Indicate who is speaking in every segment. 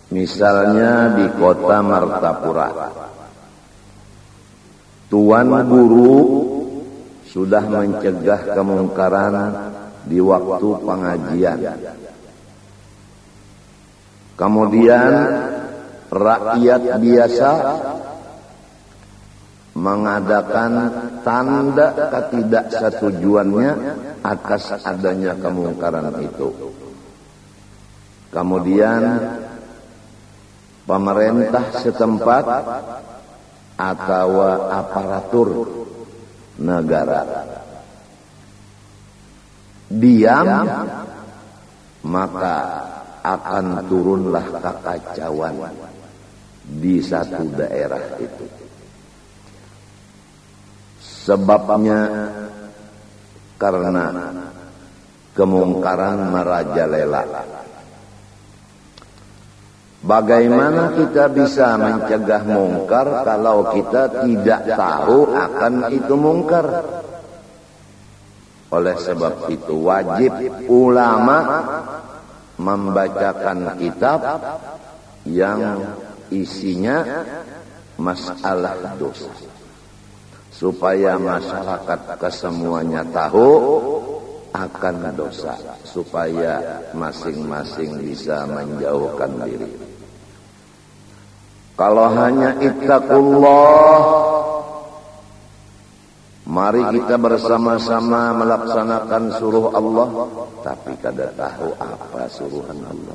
Speaker 1: Misalnya di kota Martapura, tuan guru sudah mencegah kemungkaran di waktu pengajian. Kemudian rakyat biasa mengadakan tanda ketidaksetujuannya atas adanya kemungkaran itu. Kemudian pemerintah setempat atau aparatur negara diam, maka akan turunlah kekacauan di satu daerah itu. Sebabnya karena kemungkaran merajalela. Bagaimana kita bisa mencegah mungkar kalau kita tidak tahu akan itu mungkar? Oleh sebab itu wajib ulama membacakan kitab yang isinya masalah dosa, supaya masyarakat kesemuanya tahu akan dosa, supaya masing-masing bisa menjauhkan diri. Kalau hanya ittaqullah, mari kita bersama-sama melaksanakan suruh Allah, tapi kada tahu apa suruhan Allah.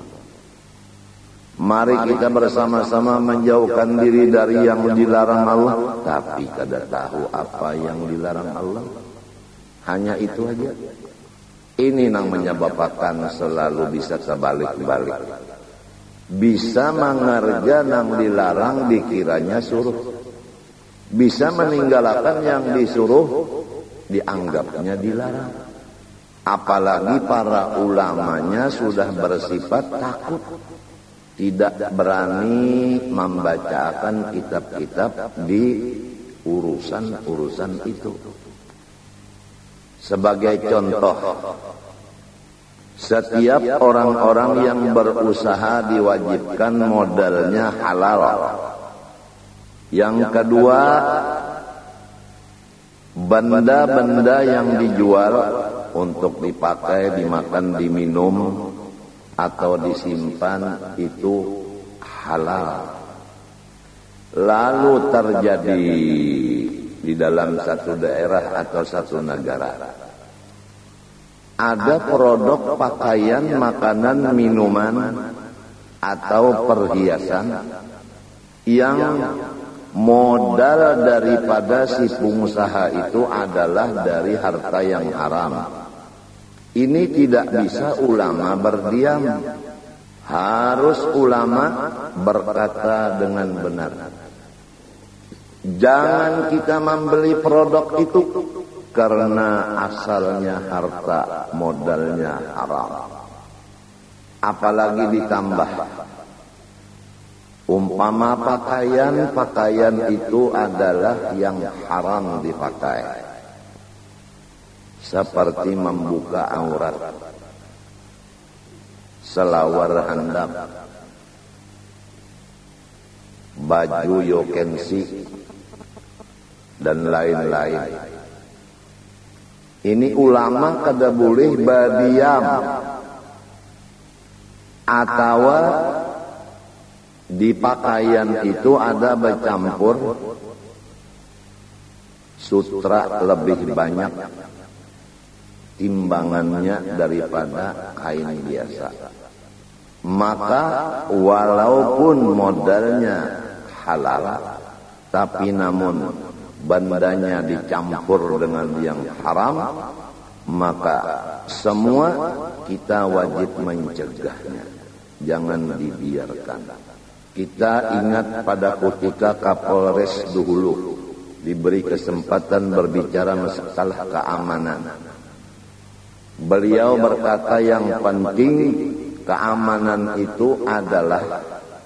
Speaker 1: Mari kita bersama-sama menjauhkan diri dari yang dilarang Allah, tapi kada tahu apa yang dilarang Allah. Hanya itu aja. Ini yang menyebabkan selalu bisa terbalik-balik. Bisa mengerja yang dilarang dikiranya suruh. Bisa meninggalkan yang disuruh dianggapnya dilarang. Apalagi para ulamanya sudah bersifat takut, tidak berani membacakan kitab-kitab di urusan-urusan itu. Sebagai contoh, setiap orang-orang yang berusaha diwajibkan modalnya halal. Yang kedua, benda-benda yang dijual untuk dipakai, dimakan, diminum, atau disimpan itu halal. Lalu terjadi di dalam satu daerah atau satu negara, ada produk pakaian, makanan, minuman, atau perhiasan yang modal daripada si pengusaha itu adalah dari harta yang haram. Ini tidak bisa ulama berdiam. Harus ulama berkata dengan benar. Jangan kita membeli produk itu karena asalnya harta modalnya haram. Apalagi ditambah, umpama pakaian itu adalah yang haram dipakai, seperti membuka aurat, selawar handap, baju yokensi, dan lain-lain. Ini ulama kada boleh berdiam, atau di pakaian itu ada bercampur sutra lebih banyak timbangannya daripada kain biasa. Maka walaupun modalnya halal, tapi namun bandanya dicampur dengan yang haram, maka semua kita wajib mencegahnya. Jangan dibiarkan. Kita ingat pada ketika Kapolres dahulu diberi kesempatan berbicara masalah keamanan. Beliau berkata yang penting keamanan itu adalah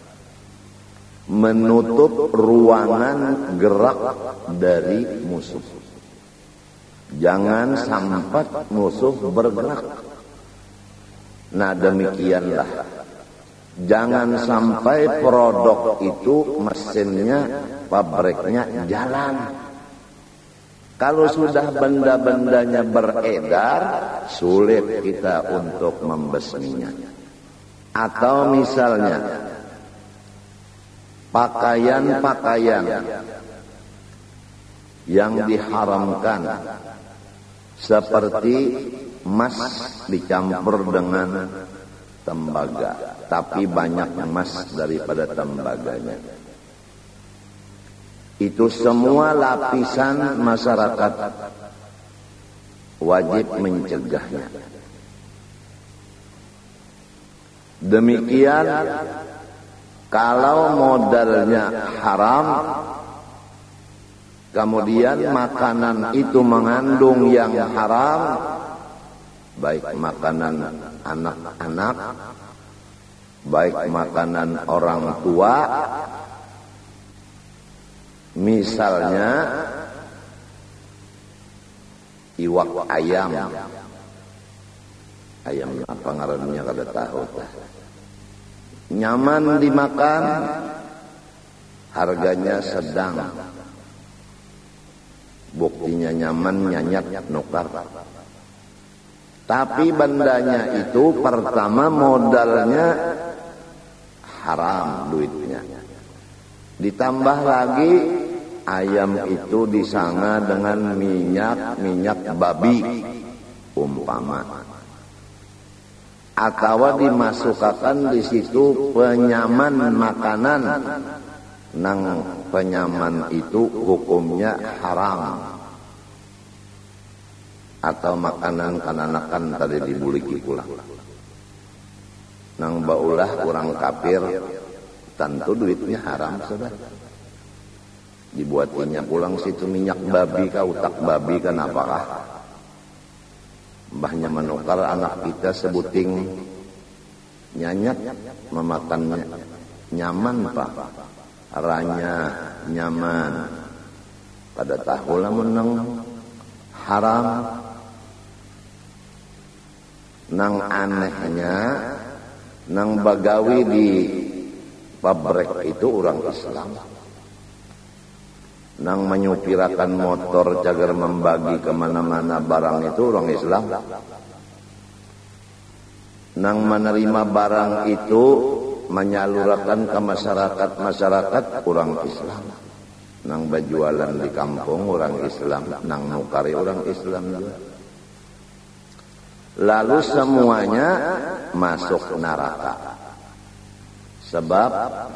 Speaker 1: menutup ruangan gerak dari musuh. Jangan sampai musuh bergerak. Nah demikianlah Jangan sampai produk itu mesinnya, pabriknya jalan. Kalau sudah benda-bendanya beredar, sulit kita untuk membesminya. Atau misalnya pakaian-pakaian yang diharamkan seperti emas dicampur dengan tembaga, tapi banyak emas daripada tembaganya. Itu semua lapisan masyarakat wajib mencegahnya. Demikian kalau modalnya haram, kemudian makanan itu mengandung yang haram, baik makanan anak-anak, baik makanan orang tua. Misalnya iwak ayam apa ngarannya kada tahu. Nyaman dimakan, harganya sedang. Buktinya nyaman, nyanyat, nukar. Tapi bendanya itu pertama modalnya haram duitnya. Ditambah lagi ayam itu disanga dengan minyak babi umpama, atau dimasukkan di situ penyaman makanan, nang penyaman itu hukumnya haram. Atau makanan kananakan tadi dibuliki pulang, nang baulah orang kafir, tentu duitnya haram sudah. Dibuatinya pulang situ minyak babi kah, utak babi kan apakah. Mbahnya menukar anak kita sebuting nyanyat memakannya. Nyaman pak, ranya nyaman. Pada tahulah menang haram. Nang anehnya, nang bagawi di pabrik itu orang Islam. Nang menyupirakan motor cagar membagi kemana-mana barang itu orang Islam. Nang menerima barang itu menyalurkan ke masyarakat orang Islam. Nang berjualan di kampung orang Islam, nang nukari orang Islam juga. Lalu semuanya masuk neraka. Sebab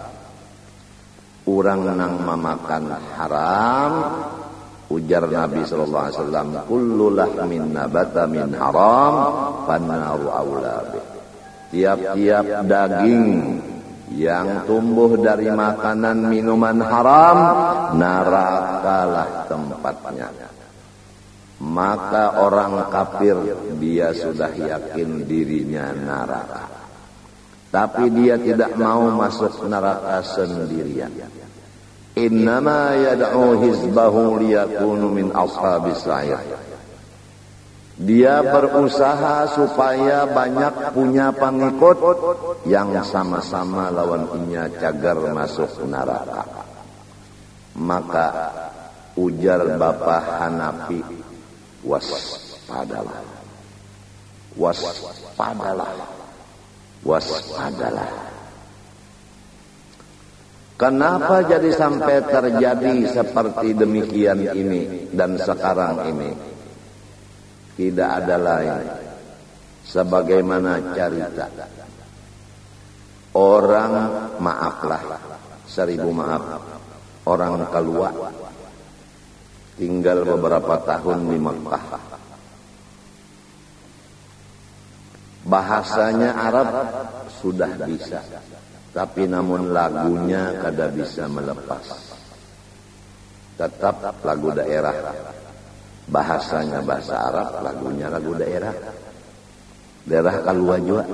Speaker 1: orang nang memakan haram, ujar Nabi sallallahu alaihi wasallam, kullu lahmin nabata min haram fannaru aula bih. Tiap-tiap daging yang tumbuh dari makanan minuman haram, nerakalah tempatnya. Maka orang kafir dia sudah yakin dirinya neraka, tapi dia tidak mau masuk neraka sendirian. Innama yad'u hizbahu liyakunu min ashabis sa'ir. Dia berusaha supaya banyak punya pengikut yang sama-sama lawan inya cagar masuk neraka. Maka ujar Bapak Hanafi, waspadalah. Waspadalah. Waspadalah. Kenapa jadi sampai terjadi seperti demikian ini dan sekarang ini? Tidak ada lain sebagaimana cerita orang, maaflah, 1000 maaf, orang keluar tinggal beberapa tahun di Mekah. Bahasanya Arab sudah bisa, tapi namun lagunya kada bisa melepas. Tetap lagu daerah. Bahasanya bahasa Arab, lagunya lagu daerah. Daerah keluar juga.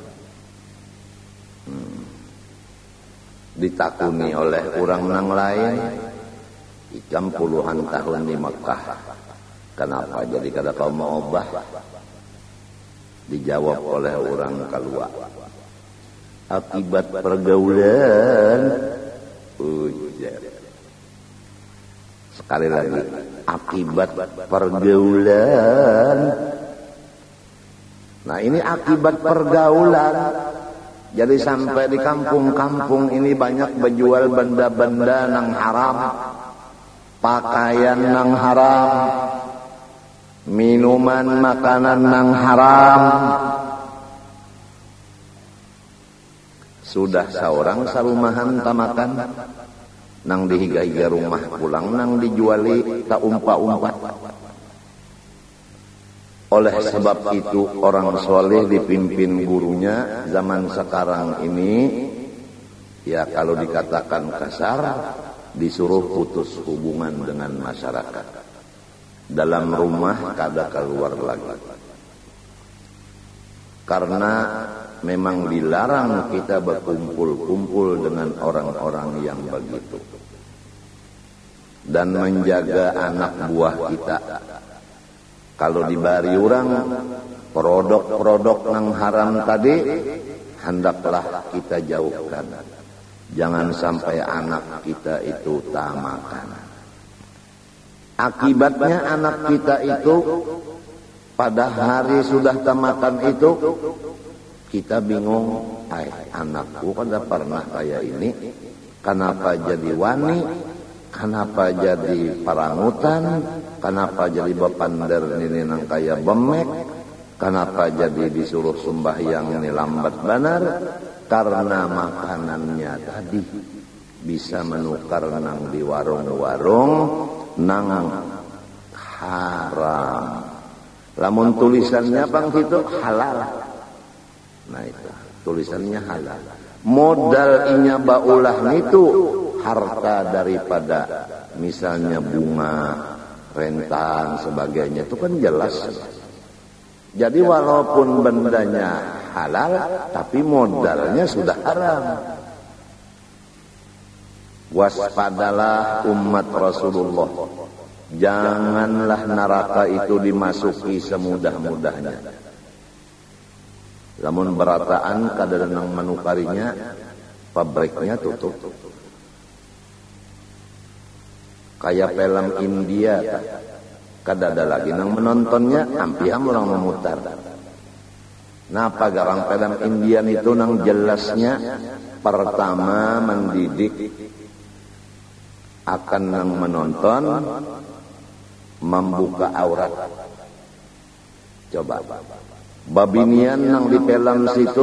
Speaker 1: Ditakuni oleh orang nang lain, ikam puluhan tahun di Mekah. Kenapa jadi kada kau mau obah? Dijawab oleh orang keluar. akibat pergaulan. Ujar. Sekali lagi, akibat pergaulan. Nah, ini akibat pergaulan. Jadi sampai di kampung-kampung ini banyak berjual benda-benda nang haram, pakaian nang haram, minuman makanan nang haram. Sudah seorang sarumahan tamakan nang dihiga-higa rumah pulang nang dijuali tak umpa-umpat. Oleh sebab itu orang soleh dipimpin gurunya zaman sekarang ini, ya kalau dikatakan kasar, disuruh putus hubungan dengan masyarakat. Dalam rumah kada keluar lagi. Karena memang dilarang kita berkumpul-kumpul dengan orang-orang yang begitu. Dan menjaga anak buah kita. Kalau dibari orang produk-produk yang haram tadi, hendaklah kita jauhkan. Jangan sampai anak kita itu tak makan. Akibatnya anak kita itu pada hari sudah tak makan itu, kita bingung. Anakku kan pernah kayak ini, kenapa jadi wani? Kenapa jadi parangutan? Kenapa jadi bapander ini nang kaya bemek? Kenapa jadi disuruh sembahyang ini lambat benar? Karena makanannya tadi bisa menukar nang di warung-warung nang haram. Lamun tulisannya bang itu halal. Nah itu tulisannya halal. Modal inya baulah itu harta daripada misalnya bunga, rentan, sebagainya itu kan jelas. Jadi walaupun bendanya halal, tapi modalnya sudah haram. Waspadalah umat Rasulullah. Janganlah neraka itu dimasuki semudah-mudahnya. Lamun berataan kadang-kadang menukarinya, pabriknya tutup. Kayak film India, kada ada lagi nang menontonnya, ampiam orang memutar. Napa garang film Indian itu nang jelasnya pertama mendidik akan nang menonton membuka aurat. Coba babinian nang di film situ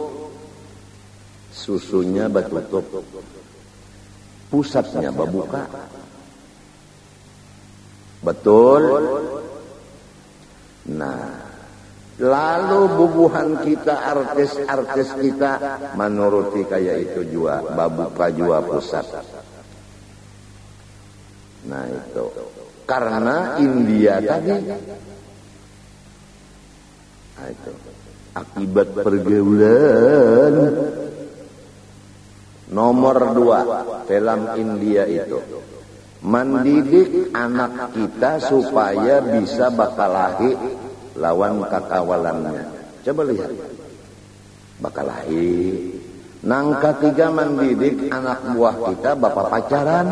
Speaker 1: susunya batutup, pusatnya babuka. Betul. Nah, lalu bubuhan kita, artis-artis kita menuruti kayak itu jua, babuka jua pusat. Nah itu karena India tadi. Nah itu akibat pergaulan. Nomor 2 film India itu mendidik anak kita supaya bisa bakalahi lawan kakawalannya. Coba lihat. Bakalahi. Nang ketiga mendidik anak buah kita bapak pacaran.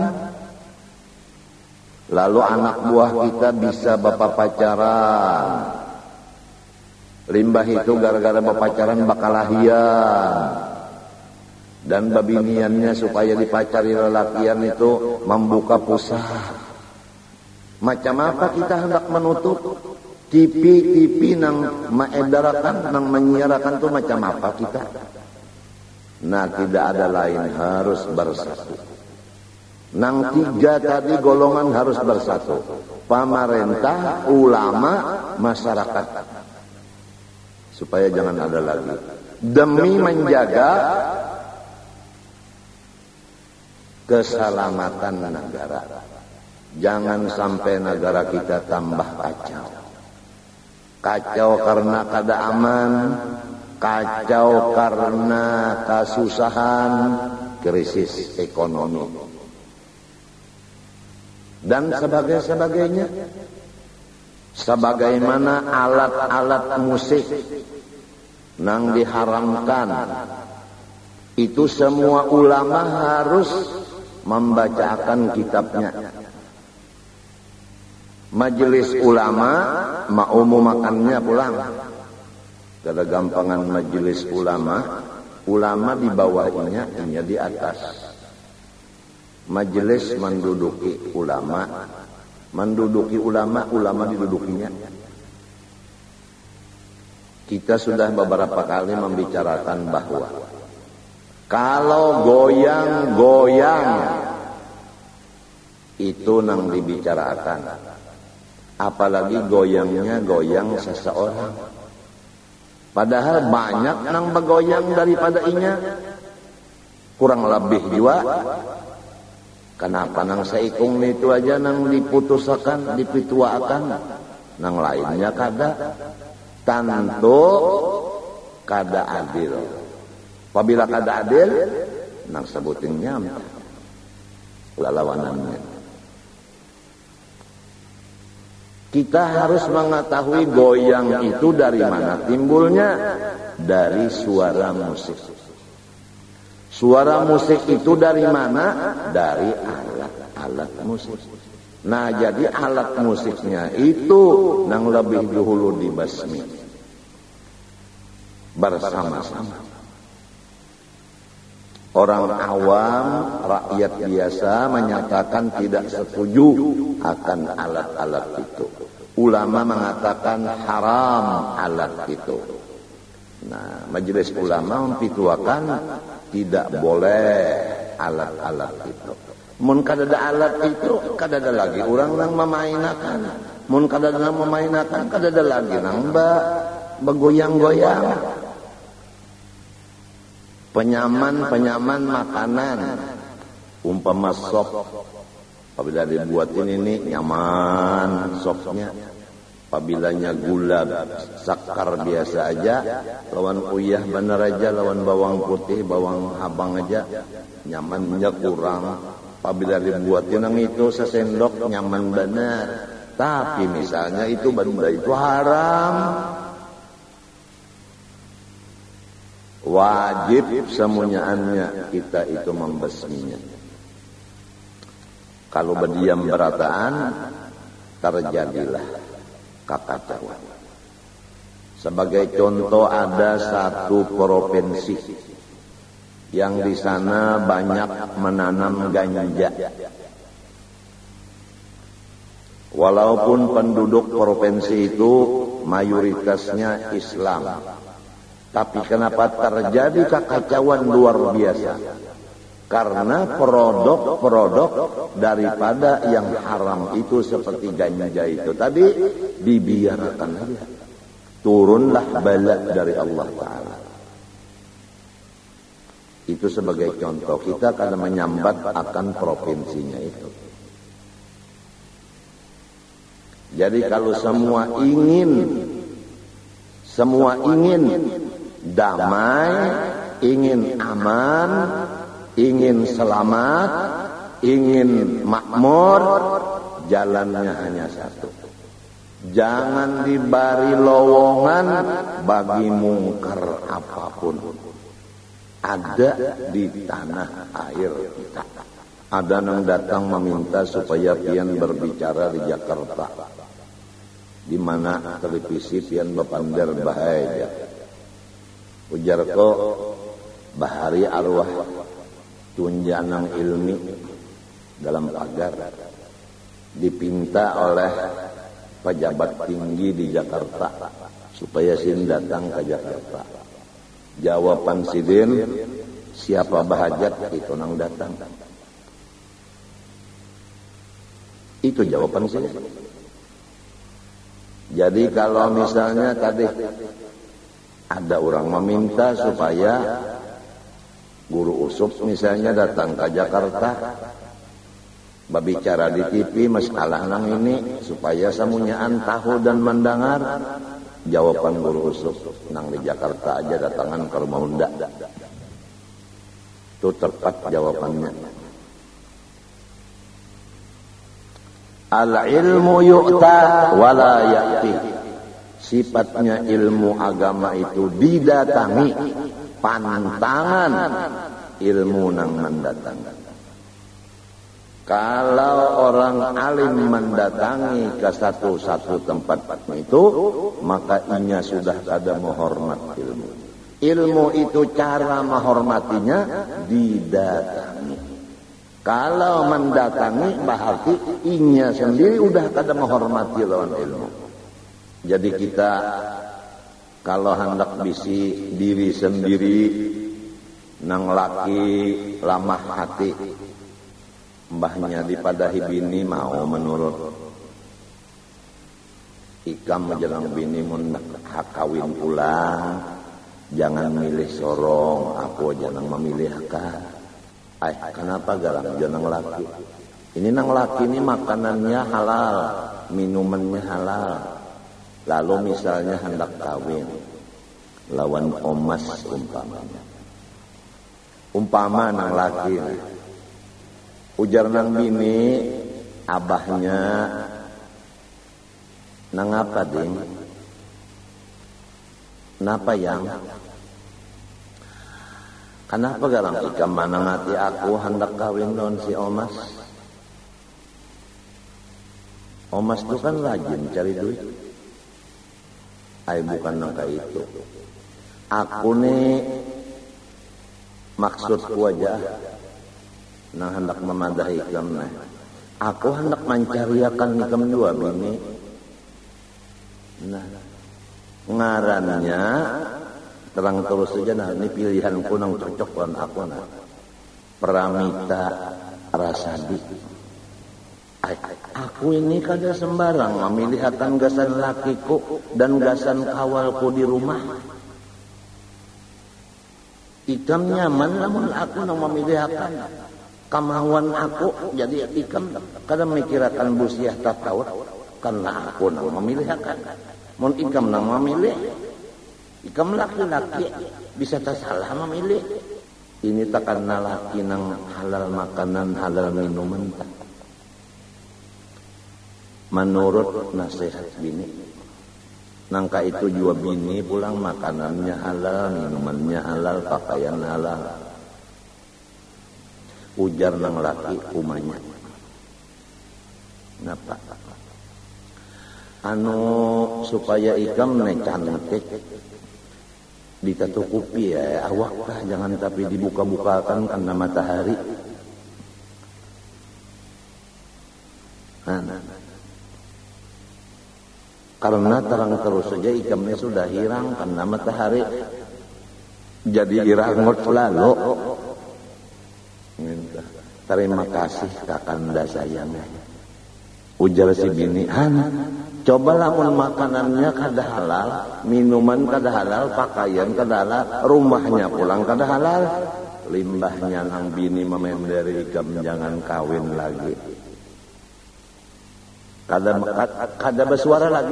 Speaker 1: Lalu anak buah kita bisa bapak pacaran. Limbah itu gara-gara bapak pacaran bakalahian. Dan babiniannya supaya dipacari lelakian itu membuka pusat. Macam apa kita hendak menutup? TV nang mengedarakan, nang menyiarakan itu macam apa kita? Nah tidak ada lain, harus bersatu. Nang 3 tadi golongan harus bersatu. Pemerintah, ulama, masyarakat. Supaya jangan ada lagi. Demi menjaga keselamatan negara. Jangan sampai negara kita tambah kacau. Kacau karena kada aman, kacau karena kesusahan, krisis ekonomi, dan sebagainya. Sebagaimana alat-alat musik nang diharamkan, itu semua ulama harus membacakan kitabnya. Majelis ulama mau makannya pulang. Kada gampangan majelis ulama, ulama di bawahnya, ini di atas. Majelis menduduki ulama, ulama didudukinya. Kita sudah beberapa kali membicarakan bahwa kalau goyang-goyang itu nang dibicarakan, apalagi goyangnya goyang seseorang. Padahal banyak nang begoyang daripada inya, kurang lebih juga. Kenapa nang seikung itu aja nang diputusakan, dipituakan, nang lainnya kada. Tentu kada adil. Apabila kada adil, nang sebutinnya lalawanannya. Kita harus mengetahui goyang itu dari mana timbulnya. Dari suara musik. Suara musik itu dari mana? Dari alat-alat musik. Nah, jadi alat musiknya itu nang lebih dahulu dibasmi bersama-sama. Orang awam, rakyat biasa menyatakan tidak setuju akan alat-alat itu. Ulama mengatakan haram alat itu. Nah, majelis ulama mempituakan tidak boleh alat-alat itu. Mun kadada alat itu, kadada lagi orang nang memainakan. Mun kadada nang memainakan, kadada lagi nang begoyang-goyang. Penyaman makanan, umpama sop, apabila dibuat ini nyaman sopnya. Apabilanya gula sakar biasa aja, lawan uyah bener aja, lawan bawang putih, bawang habang aja, nyamannya kurang. Apabila dibuat yang itu sesendok nyaman benar. Tapi misalnya itu benda itu haram, wajib semunyaannya kita itu membasminya. Kalau berdiam berataan, terjadilah kekacauan. Sebagai contoh, ada satu provinsi yang di sana banyak menanam ganja. Walaupun penduduk provinsi itu mayoritasnya Islam, tapi kenapa terjadi kekacauan luar biasa? Karena produk-produk daripada yang haram itu seperti ganja itu tadi dibiarkan aja. Turunlah bala dari Allah Ta'ala. Itu sebagai contoh kita karena menyambat akan provinsinya itu. Jadi kalau semua ingin damai, ingin aman, ingin selamat, ingin makmur, jalannya hanya satu. Jangan diberi lowongan bagi mungkar apapun. Ada di tanah air kita. Ada yang datang meminta supaya pian berbicara di Jakarta, di mana televisi pian bepander bahaya. Ujar ko bahari arwah tunjangan ilmi dalam pagar dipinta oleh pejabat tinggi di Jakarta supaya sin datang ke Jakarta. Jawaban sidin, siapa bahajat itu nang datang. Itu jawaban sidin. Jadi kalau misalnya tadi ada orang meminta supaya guru usup misalnya datang ke Jakarta berbicara di TV masalah nang ini supaya semuanyaan tahu dan mendengar, jawaban guru usup nang di Jakarta aja datangan ke rumah unda. Itu tepat jawabannya. Al-ilmu yu'ta wala ya'ti. Sifatnya ilmu agama itu didatangi, pantangan ilmu nang mendatangi. Kalau orang alim mendatangi ke satu tempat itu, maka inya sudah ada menghormat ilmu. Ilmu itu cara menghormatinya didatangi. Kalau mendatangi berarti inya sendiri udah kada menghormati lawan ilmu. Jadi kita kalau hendak bisi diri sendiri nang laki lamah hati, mbahnya dipadahi bini mau menurut. Ikam menjelang bini mun hak kawin pulang, jangan milih sorong, aku jangan memilih hak. Kenapa galang jangan laki? Ini nang laki ini makanannya halal, minumannya halal. Lalu misalnya hendak kawin lawan omas umpama nang laki, ujar nang bini abahnya nang apa ding? Napa yang? Kenapa galang ikam manangati aku hendak kawin non si omas? Omas itu kan rajin cari duit. Bukan nangka itu. Aku nih maksudku aja nang hendak memadahi ikam nih. Aku hendak mencariakan ikam dua bini. Nah, ngarannya terang terus saja. Nah, ini pilihanku nang cocok dengan aku nah. Pramita Rasadi. Aku ini kada sembarang memilihkan gasan lakiku dan gasan kawalku di rumah. Ikam nyaman namun aku nang memilihkan kemauan aku, jadi ikam kada mikirakan busiah tatawat karena aku nang memilihkan. Mun ikam nang memilih, ikam laki-laki bisa tak salah memilih. Ini takkan laki nang halal makanan, halal minuman tak. Menurut nasihat bini, nangka itu jua bini pulang makanannya halal, minumannya halal, pakaian halal. Ujar nang laki umanya. Napa? Supaya ikam ne cantik ditutupi ya awak kah, jangan tapi dibuka-bukakan karena matahari. Karena terang terus saja ikamnya sudah hilang karena matahari jadi irangot lalu. Terima kasih kakanda sayang. Ujar si bini, cobalah mun makanannya kada halal, minuman kada halal, pakaian kada halal, rumahnya pulang kada halal. Limbahnya nang bini memenderi ikam jangan kawin lagi. Kada bersuara lagi.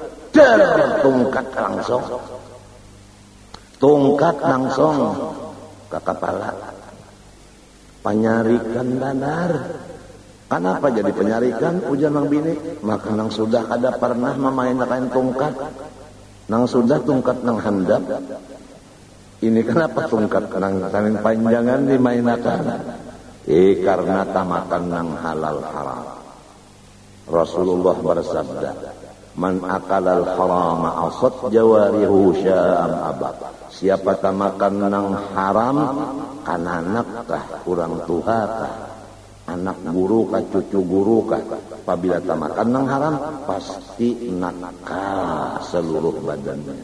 Speaker 1: Tungkat langsung ke kepala. Penyarikan benar. Kenapa jadi penyarikan? Ujar nang bini. Maka nang sudah kada pernah memainkan tungkat. Nang sudah tungkat nang handap. Ini kenapa tungkat nang saling panjangan dimainakan? Karena tamakan nang halal haram. Rasulullah bersabda, "Man akalal harama asad jawarihu sya'am abad." Siapa tamakan nang haram, anak kah, orang tua kah, anak guru kah, cucu guru kah, apabila tamakan nang haram, pasti nakal seluruh badannya.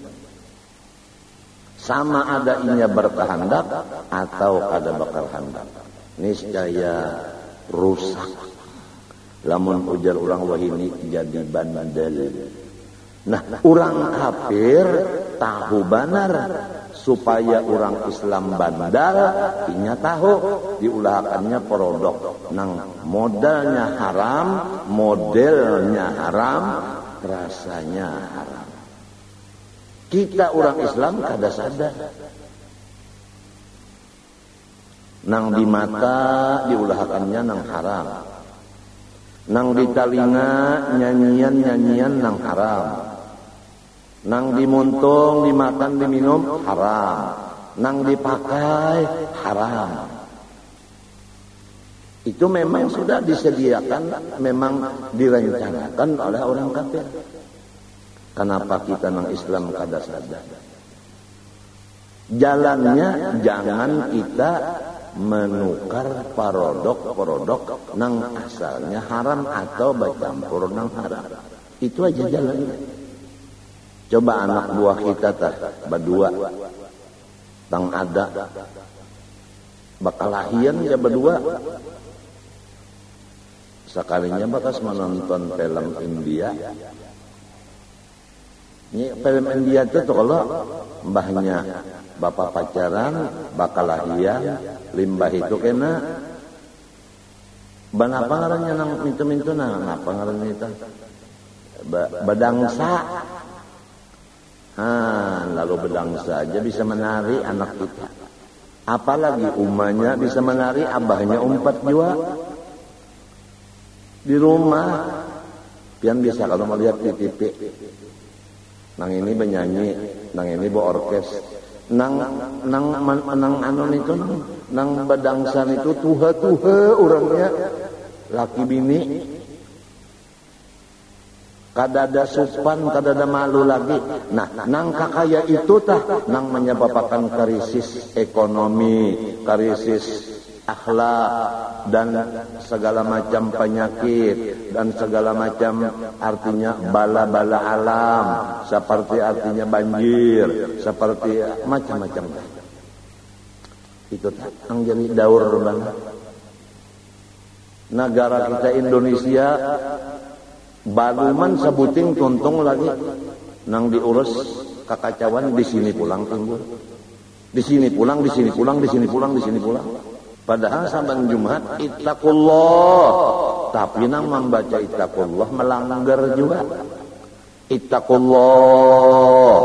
Speaker 1: Sama ada inya berkehendak atau ada bakal hendak. Niscaya rusak. Lamun ujar orang wahini jadi bandel. Nah, orang kafir tahu benar supaya orang Islam bandel, inya tahu diulahakannya produk nang modalnya haram, modelnya haram, rasanya haram. Kita orang Islam kada sadar. Nang di mata diulahakannya nang haram. Nang di talinga nyanyian nang haram. Nang di muntung, dimakan, diminum haram. nang dipakai haram. Itu memang sudah disediakan, memang direncanakan oleh orang kafir. Kenapa kita nang Islam kada sadar? Jalannya jangan kita menukar parodok nang asalnya haram atau bercampur nang haram. Itu aja jalannya. Coba anak buah kita berdua tang ada bakalahian ya berdua. Sekalinya bakas menonton film India. Ini film India itu tuh kalau mbahnya bapak pacaran, bakalahian, limbah itu kena. Banapa ngarannya nang mintu-mintu nang apa ngarannya itu? Bedangsa. Lalu bedangsa aja bisa menari anak kita. Apalagi umahnya bisa menari, abahnya umpat juga. Di rumah pian bisa kalau melihat di TV nang ini menyanyi, nang ini berorkes, nang anu itu nang badangsan itu tuha orangnya laki bini kadada supan, kadada malu lagi. Nah, nang kakaya itu nang menyebabkan krisis ekonomi, krisis akhlak dan segala macam penyakit dan segala macam artinya bala-bala alam, seperti artinya banjir, seperti macam-macam. Itu yang jadi daur banget. Negara kita Indonesia baluman sebuting tuntung lagi nang diurus kekacauan di sini pulang timbul. Di sini pulang, di sini pulang, di sini pulang, di sini pulang. Padahal saban Jumat ittaqullah, tapi nang membaca ittaqullah melanggar juga. Ittaqullah,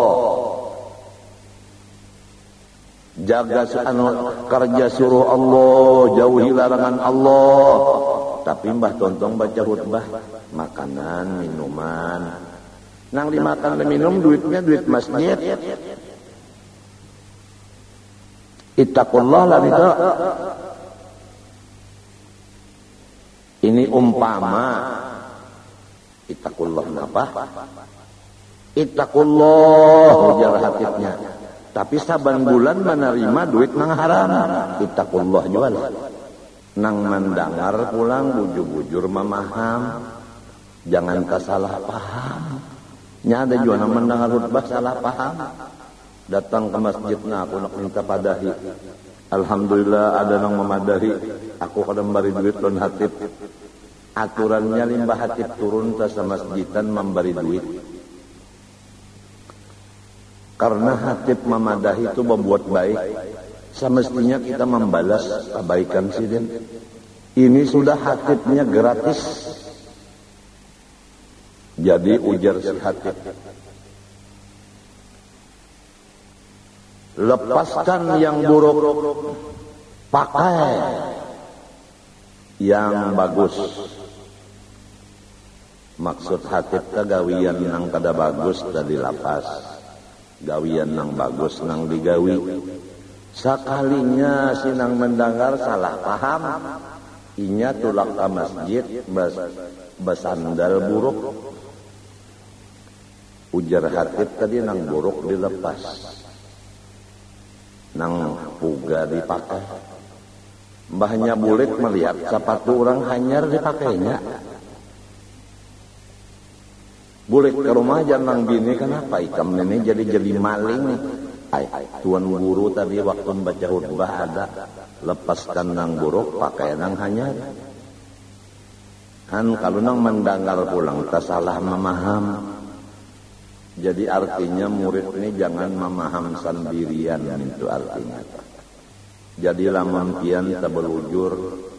Speaker 1: jaga kerja suruh Allah, jauhi larangan Allah. Tapi mbah tontong baca khutbah, makanan, minuman. Nang dimakan dan minum duitnya duit masjid. Ittaqullah lah itu. Ini umpama ittaqullah apa? Ittaqullah ujar hatibnya. Tapi saban bulan menerima duit nang haram. Ittaqullah juga lah. Nang mendengar pulang bujur-bujur memaham. Jangan salah paham. Nya ada juga nang mendengar khutbah salah paham. Datang ke masjidnya aku nak minta padahi. Alhamdulillah ada nang memadahi. Aku kadang beri duit lon hatib. Aturannya limbah hatib turun ke masjidan memberi duit. Karena hatib memadahi itu membuat baik. Semestinya kita membalas kebaikan sidin. Ini sudah hatibnya gratis. Jadi ujar si hatib, lepaskan yang buruk, pakai yang bagus. Maksud hatib gawian nang kada bagus tadi lapas, gawian nang bagus nang digawi. Sekalinya sinang mendengar salah paham, inya tulak ke masjid besandal buruk. Ujar hatib tadi nang buruk dilepas, nang puga dipakai. Mbahnya bulik melihat sepatu orang hanyar dipakainya. Bulik ke rumah jangan bini, kenapa ikam ini jadi maling. Tuan guru tadi waktu membaca khutbah ada, lepaskan nang buruk pakai nang hanyar. Kan kalau nang mendengar pulang tak salah memaham. Jadi artinya murid ini jangan memaham sendirian, itu artinya. Jadi lamun kian tabelujur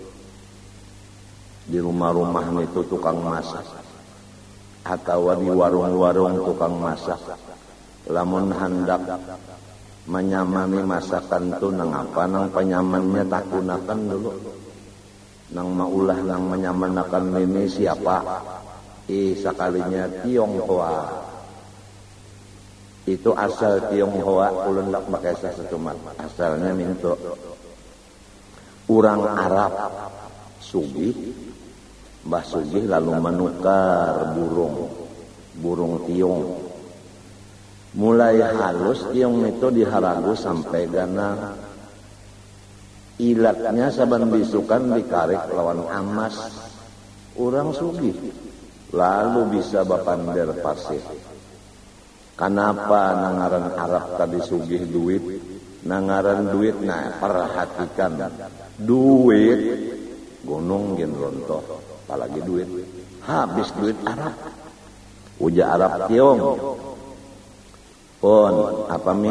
Speaker 1: di rumah-rumah itu tukang masak atau di warung-warung tukang masak. Lamun hendak menyamani masakan itu nang apa, nang penyamannya tak gunakan dulu. Nang maulah nang menyamanakan ini siapa? Sekalinya Tionghoa. Itu asal Tionghoa ulun dak pakai sasetumat. Asalnya minto urang Arab sugih, Mbah Sugih lalu menukar burung tiong. Mulai halus tiong itu diharagu sampai gana ilatnya saban bisukan dikarik lawan amas urang sugih. Lalu bisa bapander pasir. Kenapa nangaran Arab tadi sugih duit? Nangaran duit, nah perhatikan. Duit, gunung gen rontoh. Apalagi duit. Habis duit Arab. Uja Arab tiong. Pon, apa mi?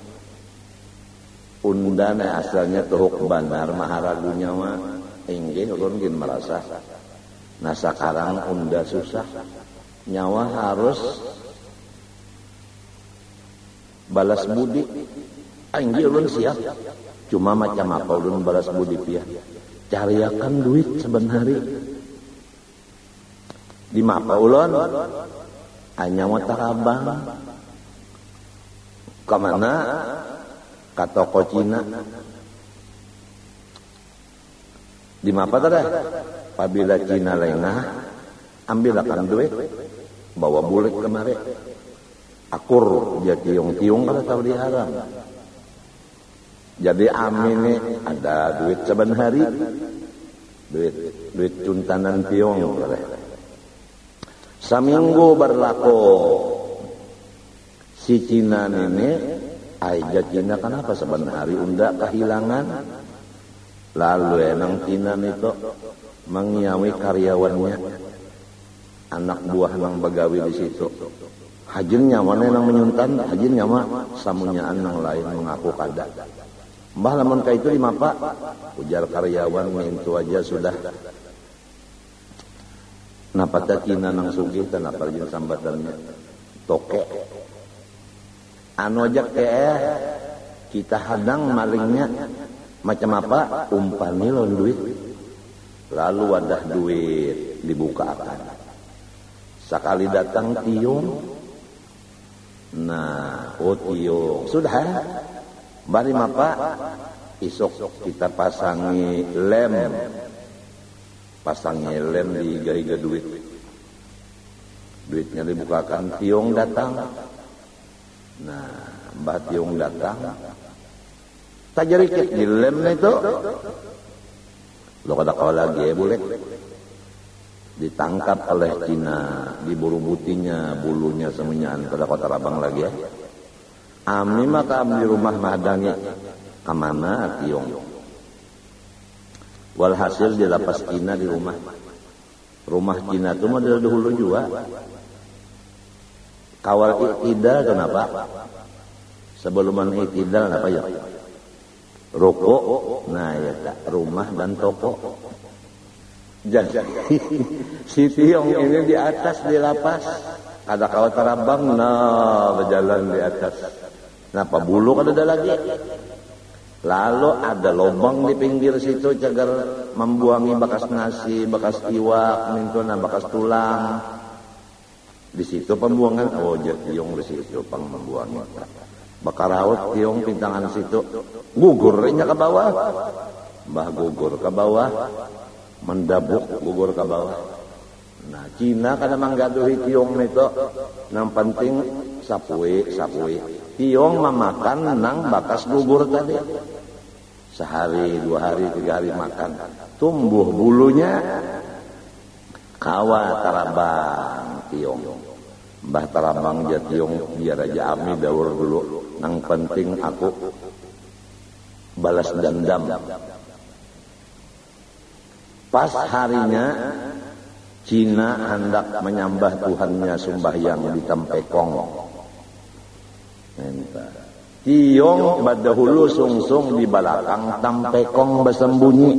Speaker 1: Undan asalnya tuhuk bandar maharagunya mah. Inggih, ulun gen merasa. Nah sekarang unda susah. Nyawa harus balas budi. Anjir ulun siap. Cuma macam apa ulun balas budi piah. Cariakan duit sebenari. Di mapa ulun? Anyawa Tarabang. Kemana? Ka toko Cina. Di mapa tadi? Apabila Cina lengah, ambilkan duit. Bawa bulik kemari. Akur dia tiung-tiung kalau tahu diharam. Jadi amin nih ada duit saban hari, duit cuntanan tiung. Saminggu berlaku si Cina ini, aja Cina kenapa saban hari unda kehilangan. Lalu enang Cina itu mengiawi karyawannya, anak buah nang begawi di situ. Hajin nyawane nang menyuntan, hajin nyama samunyaan nang lain mengaku kada. Mbah lamun ka itu di mapa, ujar karyawan mintu aja sudah. Napa ta Cina nang sugih tan apa jeung sambatannya? Toke. Anu aja kita hadang malingnya macam apa? Umpani lon duit. Lalu wadah duit dibukakan. Sekali datang tiung. Nah, tiung. Sudah. Bari mapa? Isok kita pasangi lem. Pasangi lem di gaiga duit. Duitnya dibukakan, tiung datang. Nah, Mbah tiung datang. Tajarikit di lem itu. Lo kada kau lagi boleh. Ditangkap oleh Cina, diburu butinya, bulunya semuanya pada kota Rabang lagi ya. Ami maka di rumah madangi kemana tiung. Walhasil dilapas Cina di rumah. Rumah Cina itu mah dari dahulu juga. Kawal itidal kenapa? Sebelum itidal apa ya? Ruko, nah ya tak rumah dan toko. Jadi si tiong ini di atas di lapas, ada kawat Tarabang, nah berjalan di atas. Kenapa bulu kan ada lagi? Lalu ada lubang di pinggir situ cagar membuangi bekas nasi, bekas iwak, mintuna bekas tulang. Di situ pembuangan, oh tiong di situ pang membuangi. Bakar raut tiong pintangan situ, gugurnya ke bawah, Mbah gugur ke bawah. Mendabuk gugur ke bawah. Nah Cina kada manggaduhi tiong itu, nang penting sapui. Tiong memakan nang bakas gugur tadi. Sehari, 2 hari, 3 hari makan, tumbuh bulunya. Kawa Tarabang tiong. Mbah Tarabang ja tiong biar aja ami daur dulu. Nang penting aku balas dendam. Pas harinya Cina hendak menyembah Tuhannya sembahyang di Tampekong. Tiong badahulu sungsung di belakang Tampekong bersembunyi.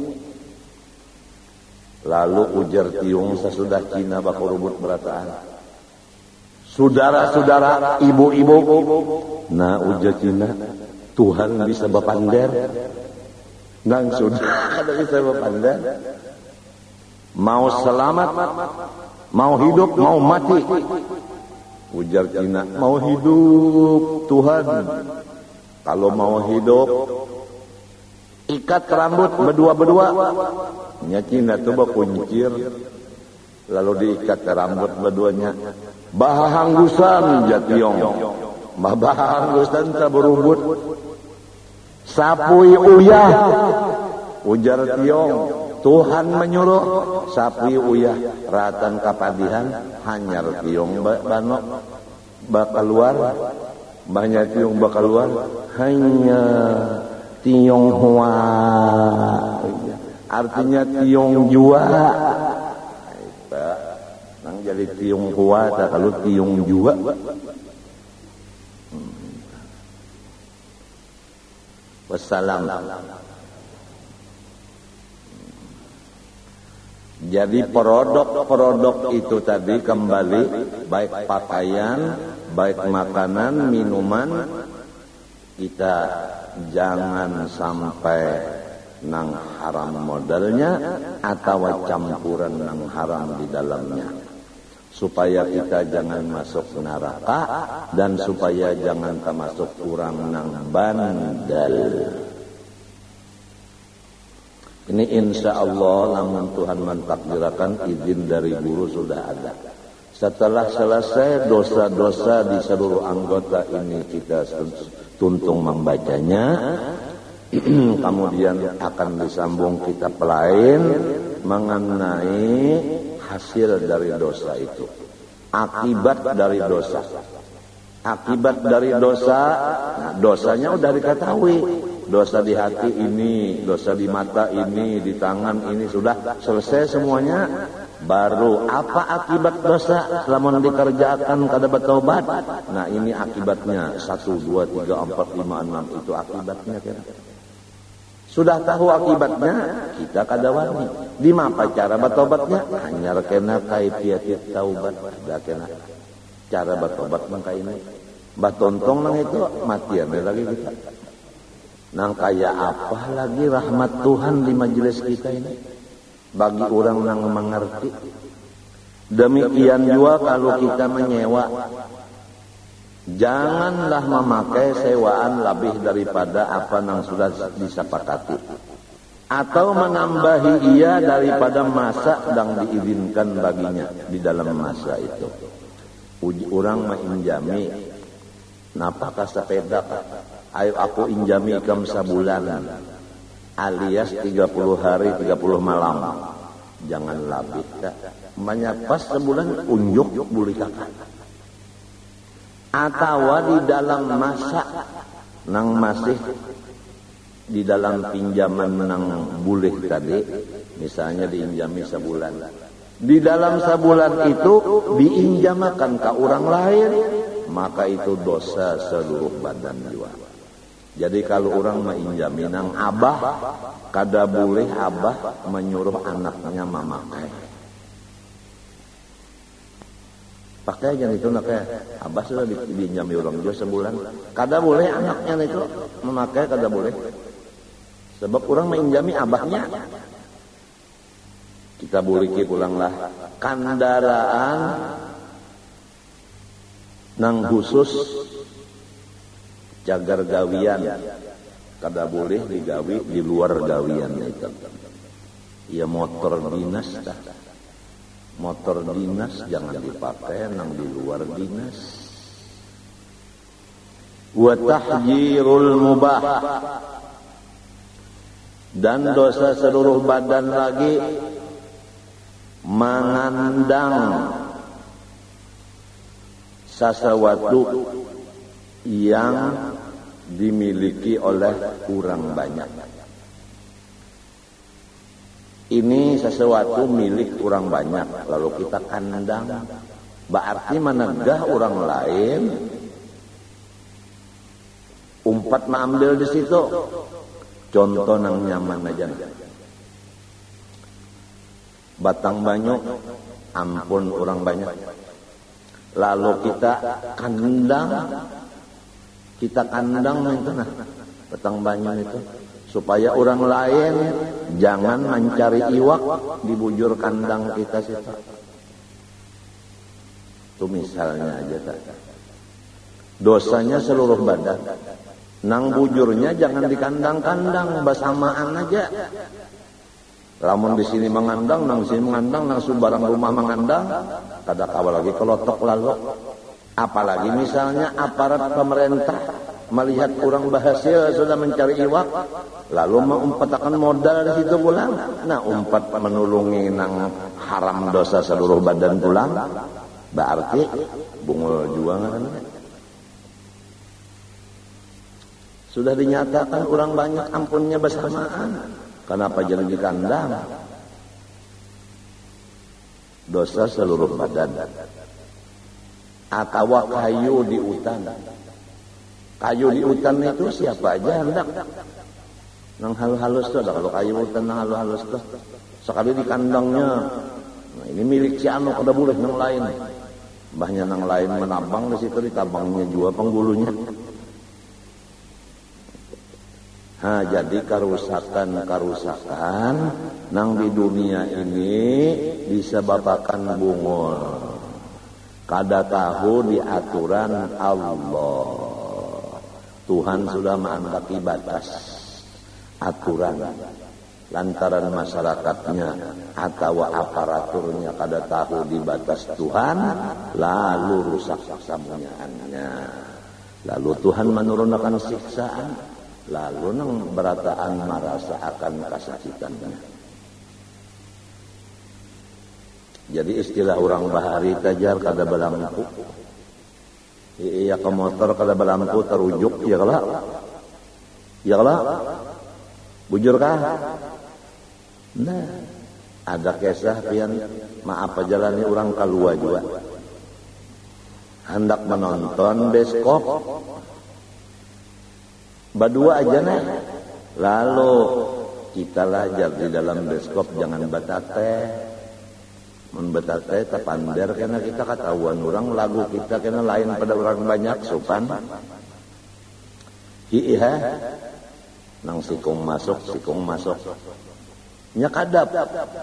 Speaker 1: Lalu ujar tiong sesudah Cina baku rubut berataan. Saudara-saudara, ibu-ibu. Nah ujar Cina, Tuhan bisa bapander. Dan sudah ada bisa berpandang. Mau selamat, mau hidup, mau mati. Ujar Cina, mau hidup Tuhan. Kalau mau hidup, ikat rambut berdua-berdua. Nya Cina coba kuncir, lalu diikat rambut berduanya. Bahanggusan jationg, bahanggusan tak berumbut. Sapui uyah, ujar Tiong. Tuhan menyuruh sapi uyah ratan kapadihan hanyar Tiong banok bakal luar banyak Tiong bakal luar hanya Tiong hua artinya Tiong jua nang jadi Tiong hua tak kalau Tiong jua wassalam. Jadi produk itu tadi kembali baik pakaian, baik makanan, minuman, kita jangan sampai nang haram modalnya atau campuran nang haram di dalamnya. Supaya kita jangan masuk neraka dan supaya jangan termasuk orang nang bandel. Ini insya Allah namun Tuhan mentakdirkan izin dari guru sudah ada. Setelah selesai dosa-dosa di seluruh anggota ini kita tuntung membacanya. Kemudian akan disambung kitab lain mengenai hasil dari dosa itu. Akibat dari dosa. Akibat dari dosa, nah dosanya udah diketahui. Dosa di hati ini, dosa di mata ini, di tangan ini sudah selesai semuanya. Baru apa akibat dosa selama dikerjakan kada bertobat? Nah ini akibatnya 1, 2, 3, 4, 5, 6 itu akibatnya kan. Sudah tahu akibatnya kita kada wani. Di apa cara bertobatnya? Hanya kena kaifiat taubat ada kena cara bertobat mangka ini. Batontong nang itu matian lagi kita. Nang kaya apa lagi rahmat Tuhan di majelis kita ini bagi orang yang mengerti. Demikian juga kalau kita menyewa, janganlah memakai sewaan lebih daripada apa yang sudah disepakati atau menambahi ia daripada masa yang diizinkan baginya di dalam masa itu. Orang menginjami napakah sepeda ayo aku injami ikam sebulan alias 30 hari 30 malam jangan lebih tak banyak pas sebulan unjuk boleh kakak atau di dalam masa nang masih di dalam pinjaman nang boleh tadi misalnya diinjami sebulan di dalam sebulan itu diinjamakan ke orang lain maka itu dosa seluruh badan jiwa. Jadi kalau orang menginjami nang abah, kada boleh abah menyuruh anaknya memakai. Pakai aja itu naknya. Abah sudah diinjami orang juga sebulan. Kada boleh anaknya itu memakai, kada boleh. Sebab orang menginjami abahnya. Kita boleh pulanglah kendaraan nang khusus jagar gawian kada boleh digawi di luar gawian itu. Ya motor dinas dah. Motor dinas jangan dipakai nang di luar dinas. Wa tahjirul mubah dan dosa seluruh badan lagi mengandang sesuatu yang dimiliki oleh orang banyak. Ini sesuatu milik orang banyak, lalu kita kandang, berarti menegah orang lain, umpat mengambil di situ. Contoh nang nyaman aja. Batang banyu, ampun orang banyak. Lalu kita kandang itu nah batang banyu itu supaya orang lain jangan mencari iwak di bujur kandang kita situ. Itu misalnya aja tak. Dosanya seluruh badan. Nang bujurnya jangan dikandang-kandang, bersamaan aja. Lamun di sini mengandang, nang sini mengandang, nang sembarang rumah mengandang, kada kawal lagi kelotok lalu. Apalagi misalnya aparat pemerintah melihat kurang berhasil sudah mencari iwak, lalu mengumpatakan modal di situ pulang. Nah, umpat menulungi nang haram dosa seluruh badan pulang, berarti bungul juangan. Sudah dinyatakan orang banyak ampunnya bersamaan. Kenapa jadi dikandang? Dosa seluruh badan. Atau kayu di hutan. Kayu di hutan itu siapa aja hendak. Nang halus-halus tuh, kalau kayu hutan nang halus-halus tuh. Sekali di kandangnya, nah ini milik si anu, kada boleh nang lain. Mbahnya nang lain menabang di situ, ditabangnya juga penggulunya. Nah, jadi karusakan nang di dunia ini disebabkan bungul. Kada tahu di aturan Allah. Tuhan sudah mengangkat batas aturan. Lantaran masyarakatnya atau aparaturnya kada tahu di batas Tuhan, lalu rusak samunyaannya. Lalu Tuhan menurunkan siksaan. Lalu nang berataan merasa akan kesakitannya. Jadi istilah orang bahari tajar kada belampu. Iya ke motor kada belampu terujuk ya kala. Ya kala. Bujur kah? Nah, ada kisah pian maaf jalani orang kalua juga. Hendak menonton bioskop. Berdua aja nih. Lalu kita lajar di dalam bioskop jangan batate. Mun batate tapander karena kita ketahuan orang lagu kita kena lain pada orang banyak sopan. Iya. Nang sikung masuk. Nya kadap.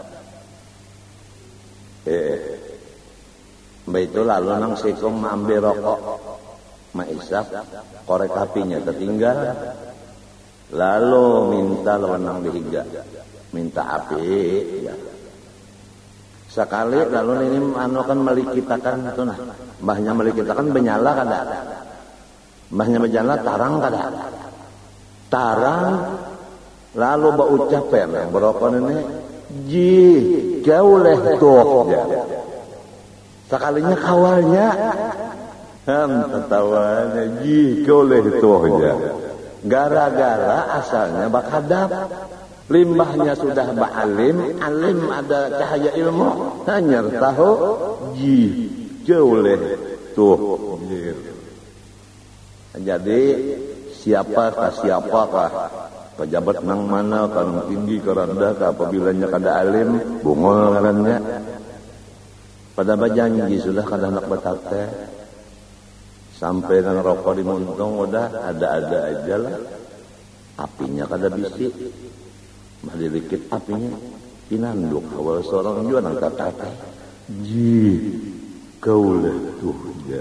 Speaker 1: Mbak itu lalu nang sikung ambil rokok. Maisap korek apinya tertinggal, lalu minta lawan dihiga, minta api ya. Sekali lalu ini anu kan melikitakan itu nah, mbahnya melikitakan benyala kada, mbahnya benyala tarang kada, tarang lalu baucap ya berokon ini ji jauh leh tuh ya. Sekalinya kawalnya tertawanya jika oleh itu aja. Gara-gara asalnya bakadap. Limbahnya sudah ba'alim. Alim ada cahaya ilmu. Hanya tahu jika oleh itu. Jadi siapakah pejabat nang mana kalau tinggi ke rendah apabila kada alim bungol karenanya. Pada bajanji sudah kada nak batate. Sampai nang rokok dimuntung udah ada-ada aja lah. Apinya kada bisik. Mah dikit apinya pinanduk awal seorang juga nang kata. Ji kaulah tuh ya.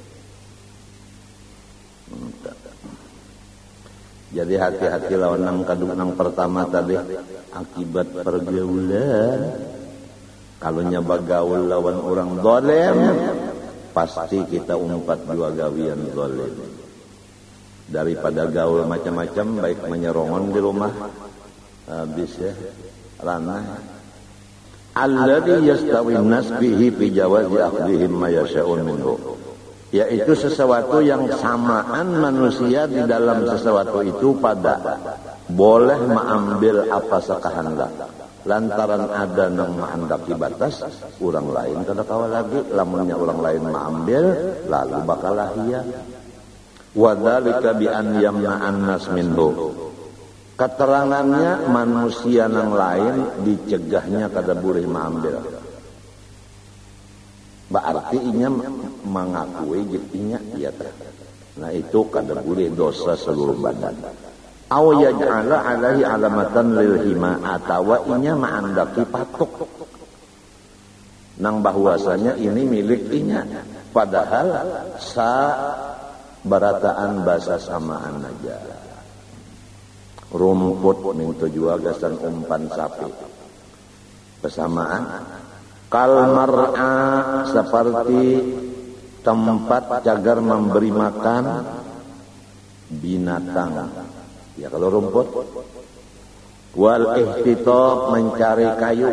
Speaker 1: Jadi hati-hati lawan nang kadung nang pertama tadi akibat pergaulan. Kalau nyaba gaul lawan orang dolem, pasti kita umpat dua gawian zalim. Daripada gaul macam-macam, baik menyerongon di rumah, habis ya, ranah. Alladhi yastawi nas bihi fi jawazi akhdihim ma yasha'un minhu. Yaitu sesuatu yang samaan manusia di dalam sesuatu itu pada boleh mengambil apa sekahendak. Lantaran ada nang menghendaki batas, orang lain kada kawal lagi, lamunnya orang lain mengambil, lalu bakal lahia. Wadzalika bi an yamna'an nas minhu. Keterangannya manusia nang lain dicegahnya kada boleh mengambil. Berarti inya mengakui jetinya iya teh. Nah itu kada boleh dosa seluruh badan. Aw yaj'ala alaihi alamatan lil hima atawa inya ma'andaki patok. nang bahwasanya ini milik inya, padahal sa barataan bahasa samaan aja. Rumput ning jua gasan umpan sapi. Kesamaan kal mar'a seperti tempat cagar memberi makan binatang. Ya kalau rumput. Wal ihtitab mencari kayu.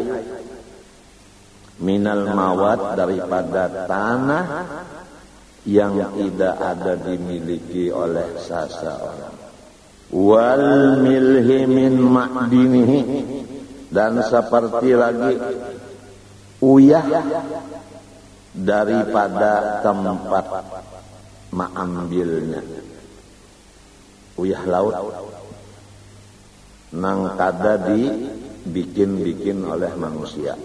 Speaker 1: Minal mawad daripada tanah yang tidak ada dimiliki oleh seseorang. Wal milhi min ma'dinihi, dan seperti lagi uyah daripada tempat mengambilnya. Uyah laut nang kada dibikin-bikin oleh manusia.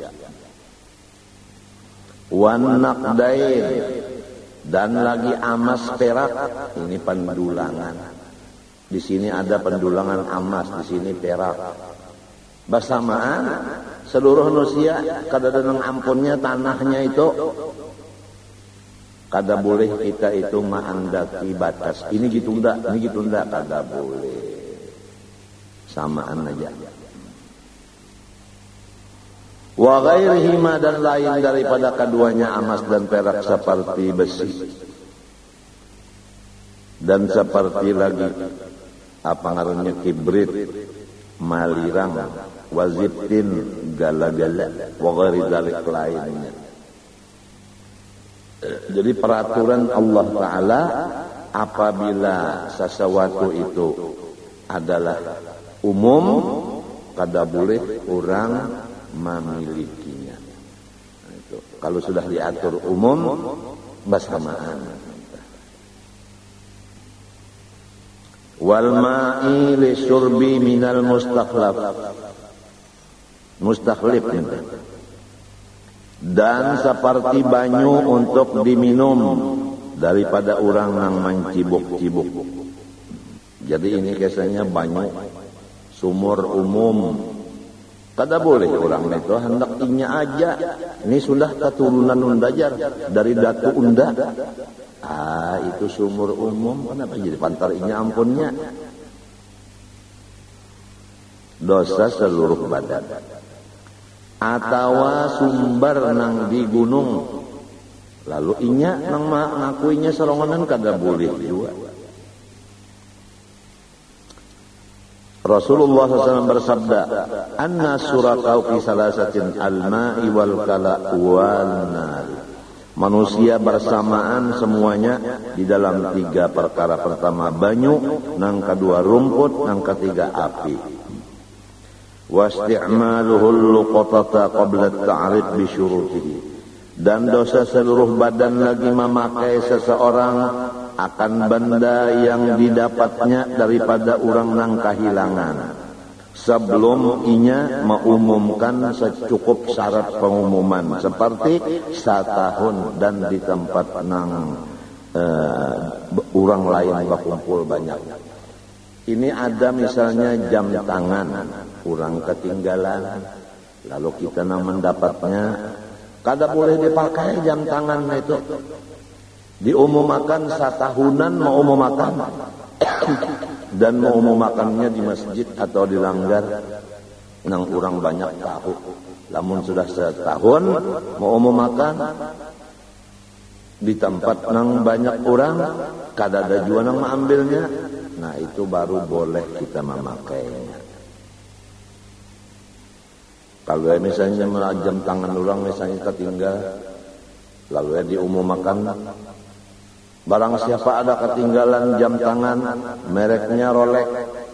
Speaker 1: Wan naqdain, dan lagi amas perak, ini pendulangan. Di sini ada pendulangan emas, di sini perak. Bersamaan seluruh manusia kada denang ampunnya tanahnya itu. Kada boleh kita itu mengandaki batas. Ini gitu ndak, kada boleh. Samaan aja. Wa ghairihima, dan lain daripada keduanya emas dan perak seperti besi. Dan seperti lagi apa ngarannya kibrit, malirang, wazibtin, gala-gala, wa ghairi dzalik lainnya. Jadi peraturan Allah Ta'ala apabila sesuatu itu adalah umum, kada boleh orang memilikinya. Nah, itu. Kalau sudah diatur umum, bersamaan. Wal ma'i li syurbi minal mustakhlif, dan seperti banyu untuk diminum daripada orang yang mencibuk-cibuk. Jadi ini biasanya banyu sumur umum. Kada boleh orang itu hendak inya aja. Ini sudah keturunan undajar dari datu unda. Itu sumur umum, kenapa jadi pantar inya ampunnya? Dosa seluruh badan. Atawa sumber nang di gunung, lalu inya nang ngakuinya serongonan kada boleh juga. Rasulullah SAW bersabda, anna surakau fi salasatin al-ma'i wal kala wal nar. Manusia bersamaan semuanya di dalam tiga perkara. Pertama banyu, nang kedua rumput, nang ketiga api. Wasti'maluhul luqatata qabla at-ta'rif bi syurutihi, dan dosa seluruh badan lagi memakai seseorang akan benda yang didapatnya daripada orang nang kehilangan sebelum inya mengumumkan secukup syarat pengumuman, seperti 1 tahun dan di tempat nang orang lain berkumpul banyak. Ini ada misalnya jam tangan, orang ketinggalan, lalu kita nang mendapatnya, kada boleh dipakai jam tangan itu. Diumumkan 1 tahunan mau umumkan dan mau umumkannya di masjid atau di langgar nang orang banyak tahu. Lamun sudah 1 tahun mau umumkan di tempat nang banyak orang, kada ada juga nang mengambilnya. Nah itu baru boleh kita memakainya. Kalau misalnya melajam tangan orang misalnya ketinggal, lalu diumumkan, barang siapa ada ketinggalan jam tangan mereknya Rolex,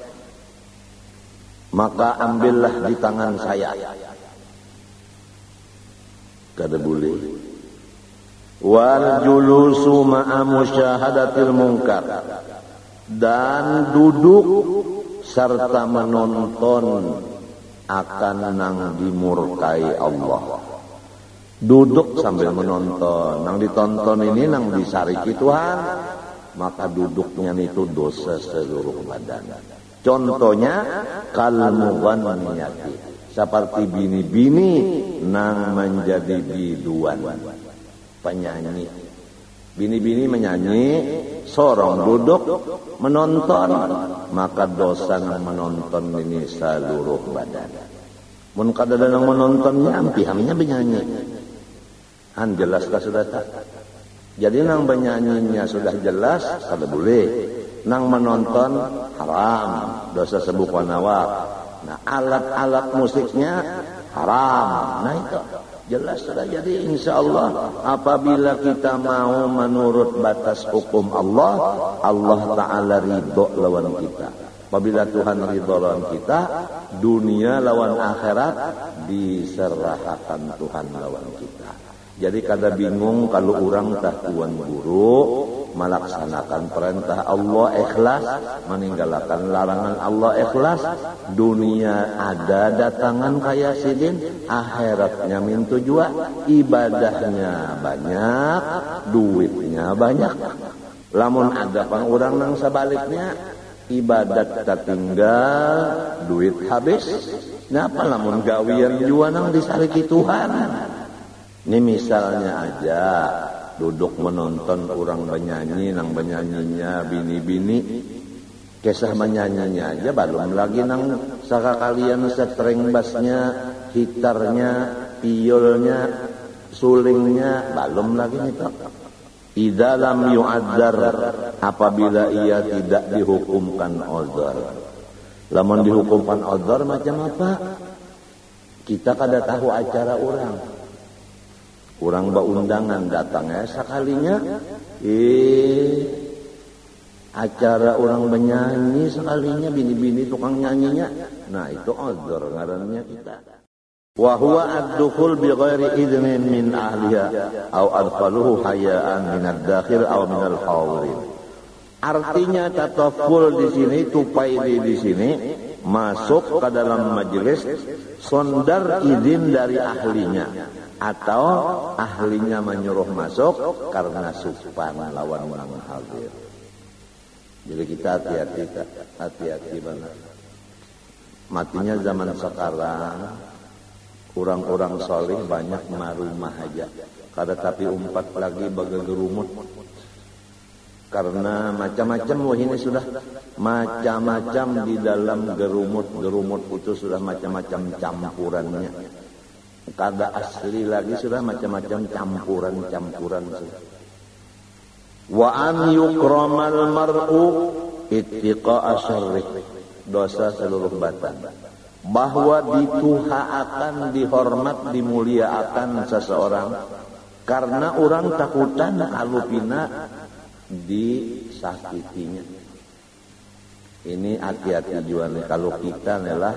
Speaker 1: maka ambillah di tangan saya. Kada boleh. Wal julusu ma'a musyahadatil munkar, dan duduk serta menonton akan nang dimurkai Allah. Duduk sambil menonton, nang ditonton ini nang disariki Tuhan, maka duduknya itu dosa seluruh badan. Contohnya kal mughanniyati, seperti bini-bini nang menjadi biduan penyanyi. Bini-bini menyanyi, sorong duduk menonton, maka dosa nang menonton ini seluruh badan. Mun kadada nang menontonnya ampihamnya benyanyi. Han jelaskah sudah tak? Jadi nang benyanyinya sudah jelas kada boleh. Nang menonton haram, dosa sebuk wanawak. Nah, alat-alat musiknya haram. Nah itu jelas sudah. Jadi insya Allah apabila kita mau menurut batas hukum Allah, Allah Ta'ala ridho lawan kita. Apabila Tuhan ridho lawan kita, dunia lawan akhirat diserahkan Tuhan lawan kita. Jadi kada bingung kalau orang tah tuan guru melaksanakan perintah Allah ikhlas, meninggalkan larangan Allah ikhlas, dunia ada datangan kaya sidin, akhiratnya mintu jua, ibadahnya banyak, duitnya banyak. Lamun ada pang orang nang sebaliknya, ibadat tertinggal, duit habis. Napa lamun gawian jua nang disariki Tuhan? Ini misalnya aja duduk menonton orang benyanyi, nang benyanyinya bini-bini, kisah menyanyinya aja belum lagi nang saka kalian streng bassnya, gitarnya, piolnya, sulingnya, belum lagi itu. Idza lam yu'adzar, apabila ia tidak dihukumkan uzur. Lamun dihukumkan uzur macam apa? Kita kada tahu acara orang. Orang undangan datangnya sekalinya, acara orang menyanyi sekalinya bini-bini tukang nyanyinya. Nah itu uzur ngarannya kita. Wa huwa ad-dukhul bi ghairi idnin min ahliha aw adkhaluhu hayaan min ad-dakhil aw min al-hadirin. Artinya tataful di sini, tupai di sini masuk ke dalam majelis sondar izin dari ahlinya, atau ahlinya menyuruh masuk karena supan lawan orang hadir. Jadi kita hati-hati banget. Matinya zaman sekarang orang-orang soleh banyak marumah aja. Kada tapi umpat lagi bagagerumut. Karena macam-macam ini sudah macam-macam di dalam gerumut itu sudah macam-macam campurannya. Kada asli lagi sudah macam-macam campuran sudah. Wa an yukramal mar'u ittiqa'a syarri, dosa seluruh badan. Bahwa dituhaakan, dihormat, dimuliakan seseorang karena orang takutan alupina disakitinya. Ini hati-hati juga nih kalau kita adalah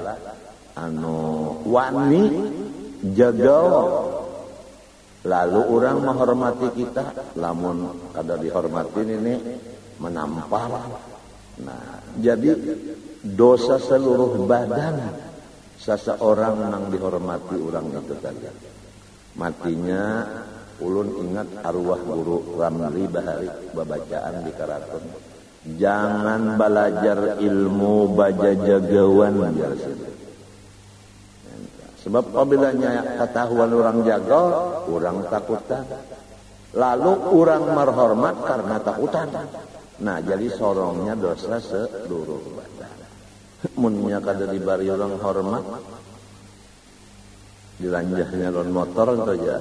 Speaker 1: wani jaga, lalu orang menghormati kita, lamun kada dihormatin ini menampar. Nah, jadi dosa seluruh badan seseorang yang dihormati orang itu saja. Matinya ulun ingat arwah guru Ramli Bahari babacaan di Karaton. Jangan belajar ilmu baja jagawan sebab apabila ketahuan orang jaga, orang takutan. Lalu orang merhormat karena takutan. Nah, jadi sorongnya dosa seluruh badan. Munnya kada dibari orang hormat, dilanjahnya lon motor saja.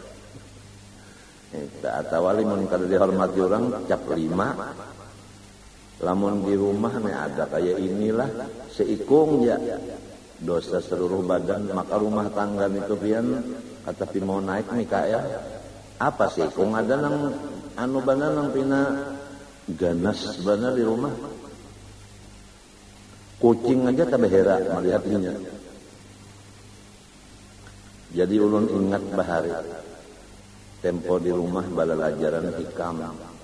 Speaker 1: Atau wali mun kada dihormati orang cap 5. Lamun di rumah nih ada kayak inilah seikung ya dosa seluruh badan. Maka rumah tangga itu pian kata pi mau naik nih kaya apa sih kung ada nang bana nang pina ganas bana di rumah. Kucing aja tabehera melihatnya. Jadi ulun ingat bahari tempo di rumah balalajaran hikam.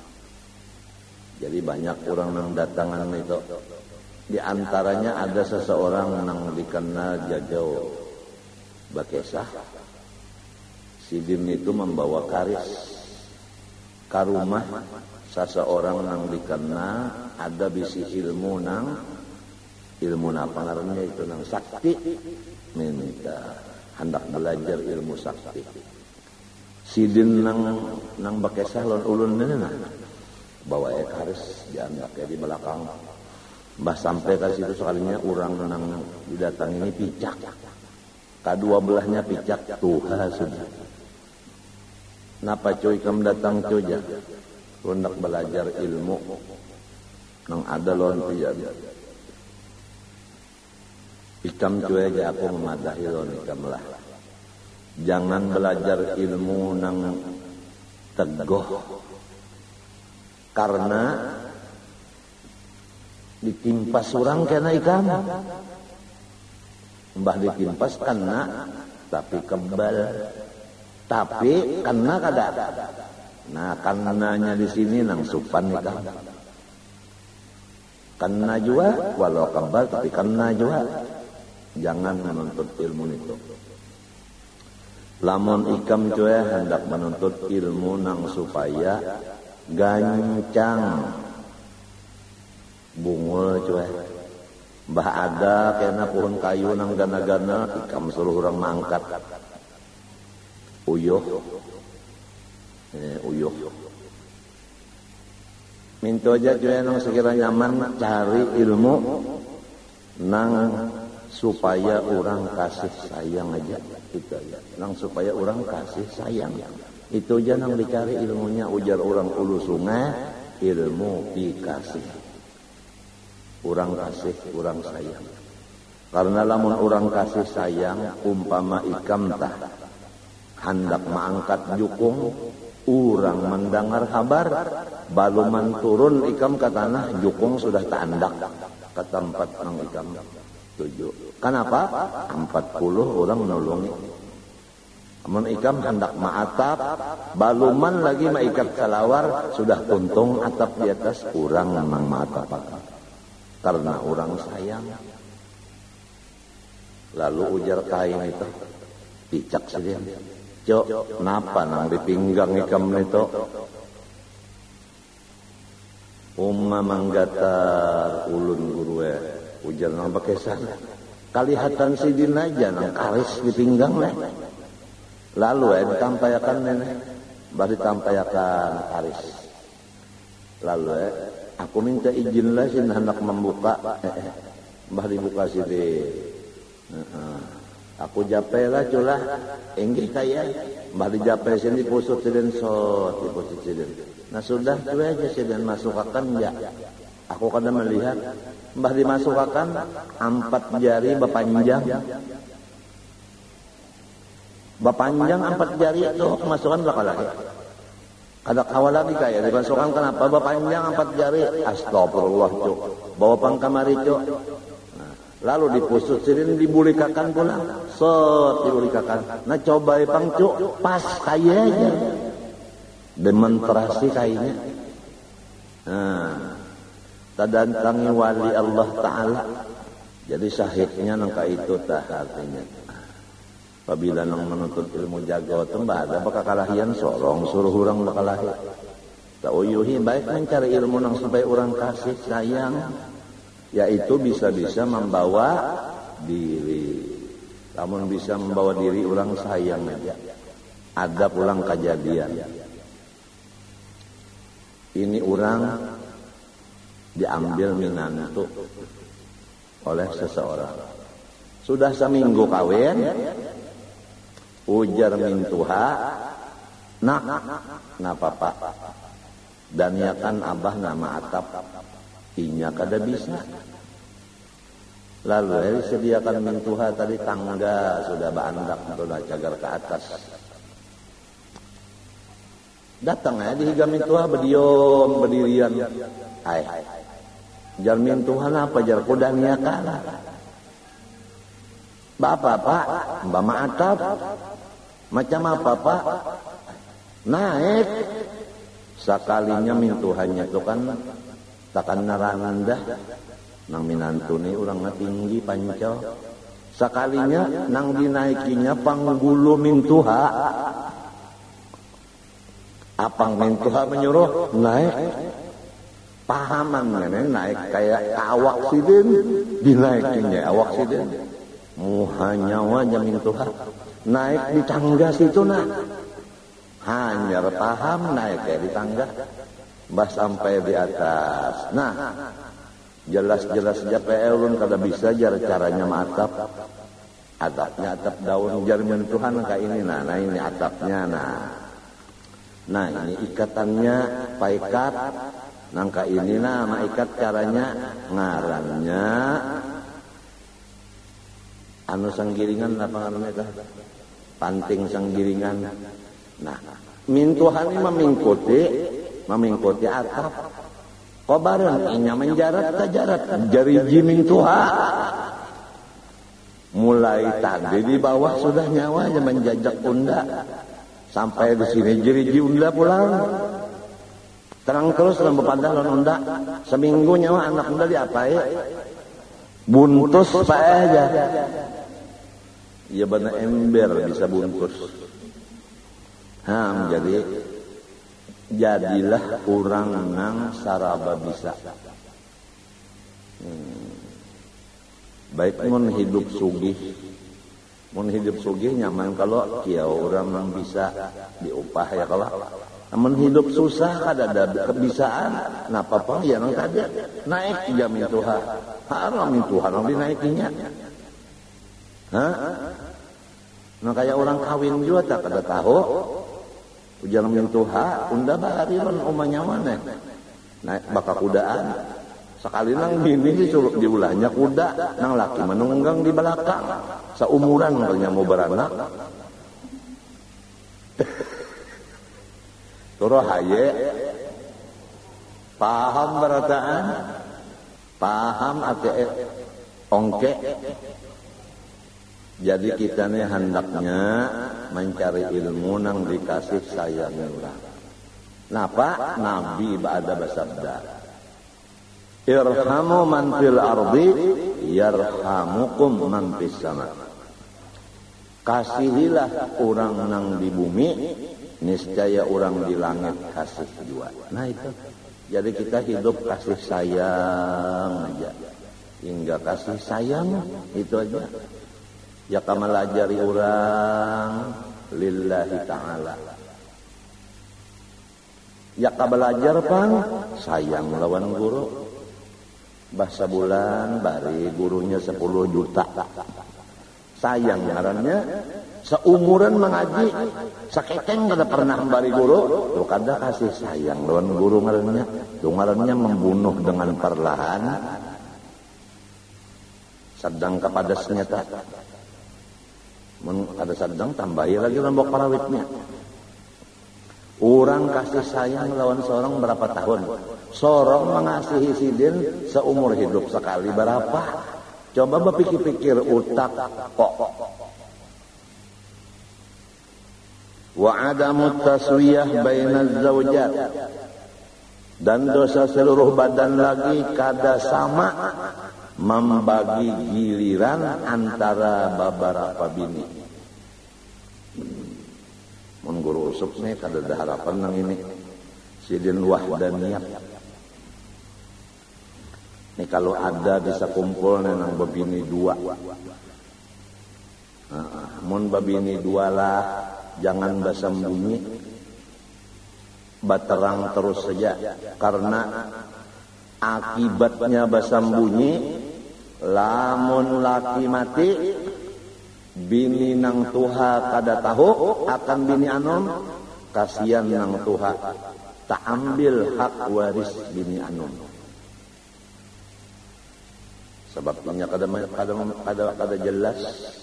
Speaker 1: Jadi banyak orang yang datangan itu. Di antaranya ada seseorang yang dikenal jajau bakesah. Sidin itu membawa karis ke rumah seseorang yang dikenal ada bisi ilmu nang ilmu apa ngarannya itu nang sakti, minta hendak belajar ilmu sakti. Sidin nang bakesah lon ulun nana bawa harus jangan pakai di belakang. Mbah sampai ke situ sekalinya orang nang didatang ini picak. Kedua belahnya picak Tuhan sudah. Napa cuy kamu datang cuy ya? Hendak belajar ilmu nang ada lon tiap. Ikam cuy aja aku memadahi lon ikam lah. Jangan belajar ilmu nang tegoh karena ditimpas orang kena ikam. Mbah ditimpas kena tapi kebal. Tapi kena kada. Nah, kananya di sini nang supan ikam. Kena juga walau kebal tapi kena juga. Jangan menuntut ilmu itu. Lamun ikam cuy hendak menuntut ilmu nang supaya gancang bungul cuy. Mbah ada kena pohon kayu nang gana-gana ikam suruh orang mangkat. Uyuh. Uyuh. Minta aja cuy nang sekiranya nyaman cari ilmu nang supaya orang kasih sayang aja itu aja. Nang supaya orang kasih sayang. Itu aja nang dicari ilmunya. Ujar orang ulu sungai ilmu dikasih. Orang kasih, orang sayang. Karena lamun orang kasih sayang umpama ikam tah hendak mengangkat jukung, orang mendengar kabar baluman turun ikam ke tanah, jukung sudah tandak ke tempat nang ikam tuju. Kenapa? 40 orang menolongi. Amun ikam hendak ma'atap, baluman lagi maikat kalawar, sudah tuntung atap di atas, orang memang ma'atap. Karena orang sayang. Lalu ujar kain itu, picak saja. Cok, napa nang dipinggang ikam itu? Umma manggatar ulun gurue. Ujar nang pakai sana. Kalihatan sidin aja nang karis di pinggang leh. Lalu ditampayakan nenek. Baru ditampayakan karis. Lalu aku minta izin lah sin hendak membuka. Mbah dibuka sidin. Aku jape lah culah. Enggih kaya. Mbah dijape sini pusut sidin sot. Dipusut sidin. Nah sudah tu aja sidin masukkan ya. Aku kadang melihat Mbah dimasukkan 4 jari berpanjang. Berpanjang 4 jari itu masukkan belakang lagi. Ada kawal lagi kayak dimasukkan kenapa? Berpanjang 4 jari. Astagfirullah cuk. Bawa pangkamari cuk. Nah, lalu dipusut sirin dibulikakan pula. Set dibulikakan. Nah coba pang cuk pas kayaknya. Demonstrasi kayaknya. Nah. Tadantangi wali Allah Ta'ala. Jadi syahidnya nangka itu tah artinya. Apabila nang menuntut ilmu jago tembah ada bakal kalahian sorong suruh orang bakal lahir. Tak uyuhi baik mencari ilmu nang supaya orang kasih sayang. Yaitu bisa-bisa membawa diri. Namun bisa membawa diri orang sayang aja. Ada pulang kejadian. Ini orang diambil minantu oleh seseorang. Sudah seminggu kawin, ujar mintuha, nak papa, dan ya kan abah nama atap, inya kada bisa. Lalu disediakan mintuha tadi tangga sudah baandak sudah cagar ke atas. Datang dihiga mintuha berdiam berdirian. Jalmin Tuhan apa jar kudan ya kala. Bapak pak, mbak maatap. Macam apa pak? Naik. Sekalinya mintuhannya itu kan takkan narangandah. Nang minantu ni urangnya tinggi pancau. Sekalinya nang dinaikinya panggulu mintuha. Apang mintuha menyuruh naik. pahaman naik kayak awak sidin dinaikinnya awak sidin muha nyawa jamin Tuhan naik di tangga situ nah hanya paham naik kayak di tangga bah sampai di atas nah jelas-jelas aja ulun kada bisa caranya matap atapnya atap daun jamin Tuhan kayak ini nah ini atapnya nah ini ikatannya paikat nangka ini nama ikat caranya ngarannya anu sanggiringan apa ngarannya tah panting sanggiringan nah mintuhan ini memingkuti atap kobaran inya menjarat tajarat jariji mintuha mulai tadi di bawah sudah nyawa aja menjajak unda sampai di sini jariji unda pulang terang terus dalam bepandah lawan unda seminggu nyawa anak unda diapai buntus pak aja ya bener ember bisa buntus jadi jadilah orang nang saraba bisa baik mun hidup sugih nyaman kalau kieu orang nang bisa diupah ya kalau namun hidup susah kada ada kebisaan napa pang ya nang tadi naik jamin Tuhan haram min Tuhan orang dinaikinya nah kayak orang kawin juga tak kada tahu ujar min Tuhan unda bahariran omanya mana naik baka kudaan sekali nang bini disuruh diulahnya kuda nang laki menunggang di belakang seumuran kalau mau beranak Turo haye paham berataan paham ate ongke jadi kita nih hendaknya mencari ilmu nang dikasih sayang orang napa Nabi ba'da bersabda irhamu man fil ardi yarhamukum man fis sama kasihilah orang nang di bumi niscaya orang di langit kasih juga. Nah itu. Jadi kita hidup kasih sayang aja. Hingga kasih sayang itu aja. Ya kamalajari orang lillahi ta'ala. Ya kabelajar pang sayang lawan guru. Bahasa bulan bari gurunya 10 juta. Sayang ngarannya seumuran mengaji saketeng kada pernah bari guru tuh kada kasih sayang lawan guru ngarannya tuh ngarannya membunuh dengan perlahan sedang kepada senyata ada sedang tambahi lagi lombok parawitnya orang kasih sayang lawan seorang berapa tahun seorang mengasihi sidin seumur hidup sekali berapa coba berpikir-pikir utak kok wa adamu taswiyah bainaz zaujat dan dosa seluruh badan lagi kada sama membagi giliran antara beberapa bini mun guru usuk nih kada ada harapan nang ini sidin wahdaniyah nih kalau ada bisa kumpul nang babini dua mun babini dua lah jangan bersembunyi baterang terus saja karena akibatnya bersembunyi lamun laki mati bini nang tuha kada tahu akan bini anom kasihan nang tuha tak ambil hak waris bini anom sebabnya kada jelas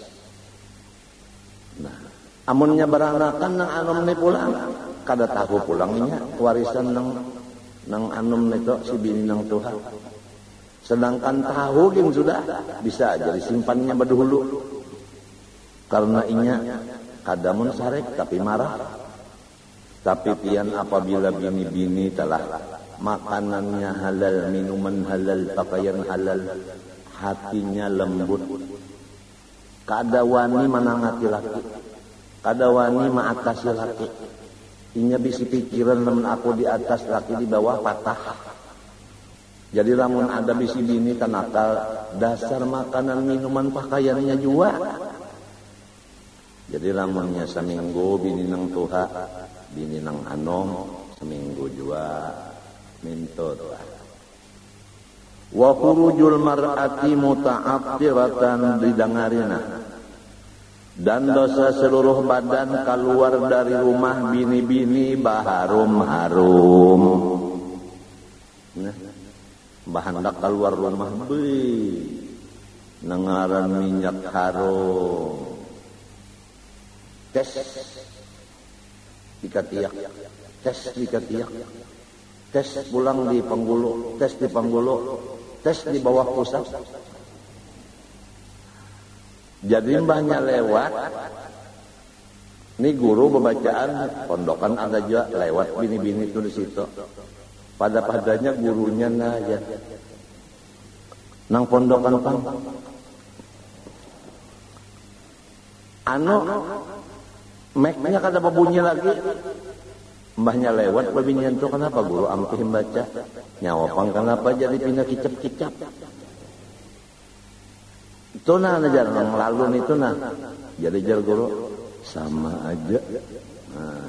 Speaker 1: nah amunnya beranakan nang anom ni pulang kada tahu pulangnya warisan nang anom ni to si bini nang tuha sedangkan tahu yang sudah bisa jadi simpannya berdahulu karena inya kadamun sarek tapi marah tapi pian apabila bini-bini telah makanannya halal minuman halal pakaian halal hatinya lembut kada wani manangati laki kada wani maatasi laki inya bisi pikiran namun aku di atas laki di bawah patah Jadi lamun ada bisi bini tanakal dasar makanan minuman pakaiannya juga. Jadi lamunnya seminggu bini nang tuha, bini nang anom seminggu juga mintut. Wa khurujul mar'ati muta'attiratan didangarina. Dan dosa seluruh badan keluar dari rumah bini-bini baharum-harum. Nah, bahandak keluar rumah nengaran minyak harum. Tes dikatiak, tes dikatiak, tes pulang di Panggulu, tes di Panggulu, tes di bawah pusat. Jadi mbahnya lewat, ini guru pembacaan pondokan ada juga lewat bini-bini itu di situ. Pada-padanya gurunya nanya, nang pondokan pang, Mac-nya kada bunyi lagi. Mbahnya lewat babinian itu kenapa guru ampih baca. Nyawapang kenapa jadi pindah kicap-kicap. Itu nah jarang lalu itu nah. Jadi jar guru sama aja. Nah.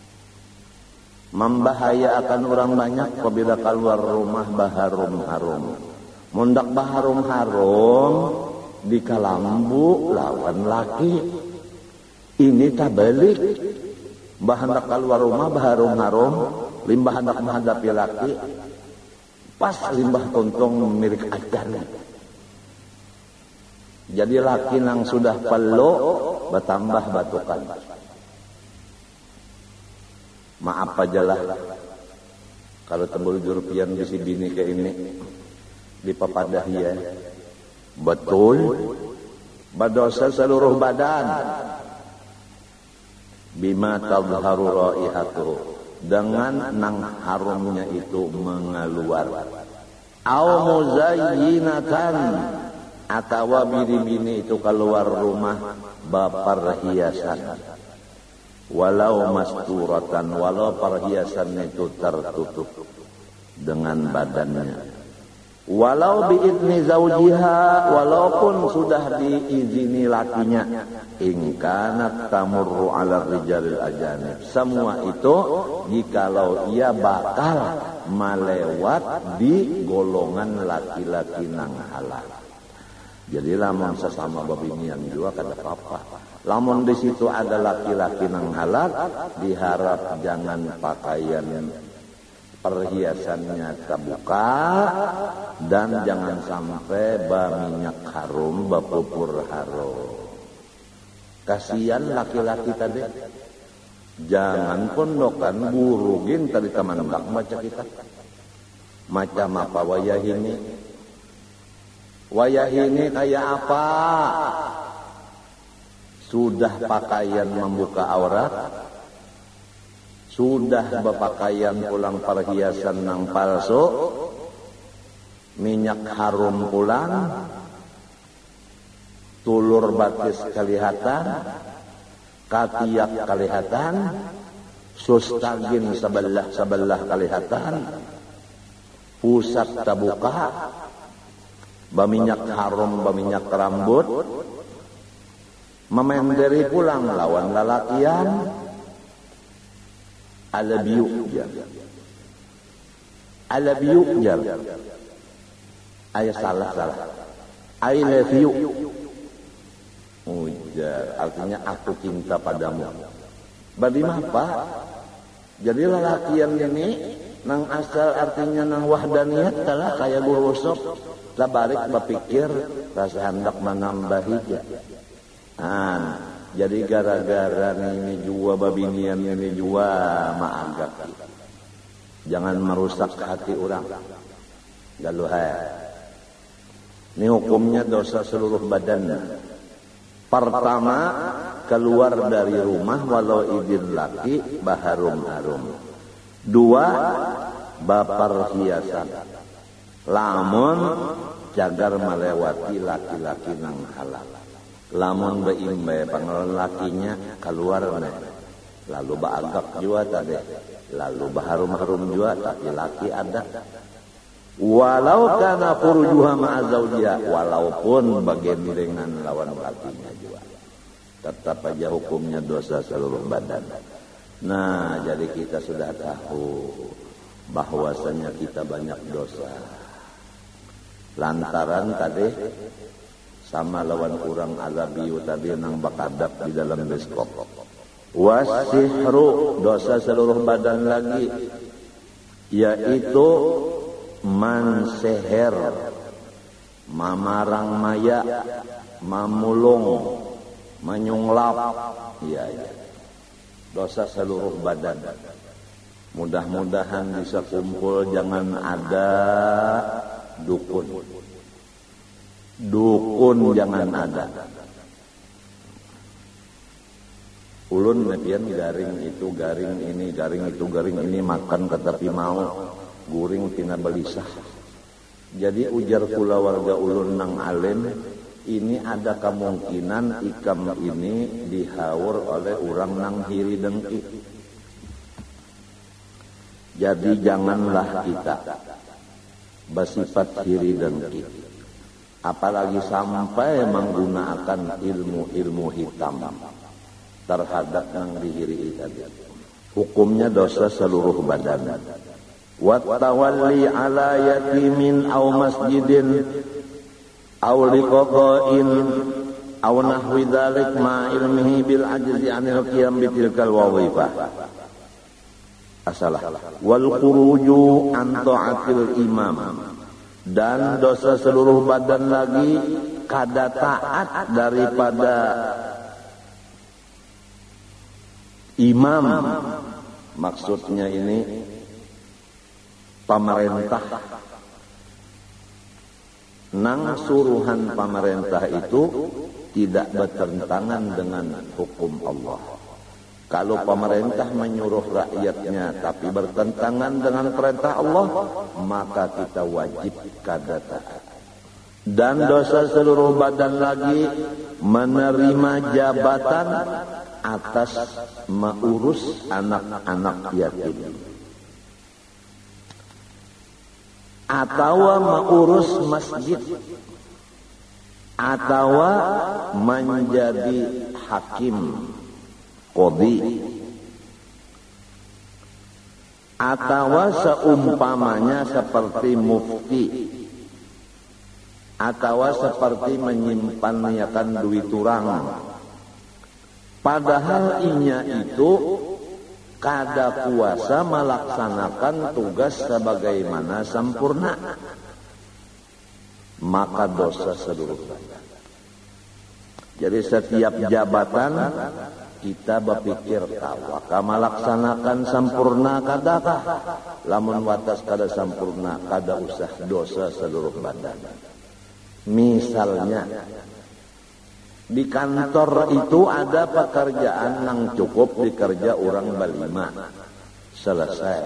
Speaker 1: Membahayakan orang banyak apabila keluar rumah baharum-harum. Mundak baharum-harum di kalambu lawan laki. Ini tak balik. Bahandak keluar rumah baharum-harum, limbah hendak menghadapi laki. Pas limbah tontong milik ajar. Jadi laki nang sudah pelo bertambah batukan. Maaf aja lah kalau tembul jurupian bisi bini ke ini dipapadah ya. Betul berdosa seluruh badan. Bima tadharu raihatuhu, dengan nang harumnya itu mengeluar. Au muzayyinatan, atau bini-bini itu keluar rumah bapar hiasan. Walau masturatan, walau perhiasannya itu tertutup dengan badannya. Walau biidni zaujiha, walaupun sudah diizini lakinya. In kanat tamurru ala rijalil ajanib. Semua itu jikalau ia bakal melewat di golongan laki-laki nang halal. Jadi lamun sesama babinian juga kada apa-apa. Lamun di situ ada laki-laki nang halal, diharap jangan pakaian perhiasannya terbuka dan jangan sampai minyak harum, pupur harum. Kasihan laki-laki tadi. Jangan pondokan gurugin tadi teman baca kita. Macam apa wayah ini? Wayah ini kayak apa? Sudah pakaian membuka aurat, sudah berpakaian pulang perhiasan nang palsu, minyak harum pulang, tulur batis kelihatan, katiak kelihatan, sustagin sebelah kelihatan, pusat terbuka, berminyak harum, berminyak rambut, memenderi pulang lawan lalakian. Alabiyu jar. Ayah salah. I love you. Ujar, artinya aku cinta padamu. Badi apa? Jadi lalakian ini nang asal artinya nang wahdaniyat telah kayak guru usop. Tabarik berpikir rasa hendak menambahi. Jadi gara-gara ini jua babinian ini jua maagak. Jangan merusak hati orang. Galuhai. Ini hukumnya dosa seluruh badan. Pertama, keluar dari rumah walau idin laki baharum-harum. Dua, bapar hiasan. Lamun jagar melewati laki-laki nang halal. Lamun beimbe pangalan lakinya keluar nih. Lalu baagak juga tadi. Lalu baharum-harum juga tapi laki ada. Walau kana khurujuha ma'a zawjiha, walaupun bergandengan lawan lakinya juga, tetap aja hukumnya dosa seluruh badan. Nah, jadi kita sudah tahu bahwasanya kita banyak dosa lantaran tadi sama lawan kurang azabiyu tadi nang bakadap di dalam bioskop. Wasihru, dosa seluruh badan lagi, yaitu manseher, mamarang maya, mamulung, menyunglap, iya. Dosa seluruh badan. Mudah-mudahan bisa kumpul, jangan ada dukun. Dukun jangan ada. Ulun nepian garing itu, garing ini, garing itu, garing ini, makan tetapi mau guring tina belisah. Jadi ujar kula warga ulun nang alim, ini ada kemungkinan ikam ini dihawur oleh orang nang hiri dengki. Jadi janganlah kita bersifat hiri dengki, apalagi sampai menggunakan ilmu-ilmu hitam terhadap yang dihiri tadi. Hukumnya dosa seluruh badan. Wattawalli ala yatimin aw masjidin aw liqaqain aw nahwi dzalik ma ilmihi bil ajzi anil qiyam bitilkal wadhifah. Asalah wal khuruju an ta'atil imam, dan dosa seluruh badan lagi kada taat daripada imam. Maksudnya ini pemerintah. Nang suruhan pemerintah itu tidak bertentangan dengan hukum Allah. Kalau pemerintah menyuruh rakyatnya tapi bertentangan dengan perintah Allah, maka kita wajib kada taat. Dan dosa seluruh badan lagi menerima jabatan atas mengurus anak-anak yatim, atau mengurus masjid, atau menjadi hakim, qadhi, atau seumpamanya seperti mufti, atau seperti menyimpankan duit orang. Padahal inya itu kada kuasa melaksanakan tugas sebagaimana sempurna, maka dosa seluruh badan. Jadi setiap jabatan kita berpikir kawaka melaksanakan sempurna kadakah, lamun watas kada sempurna kada usah dosa seluruh badan. Misalnya di kantor itu ada pekerjaan yang cukup dikerja orang berlima, selesai.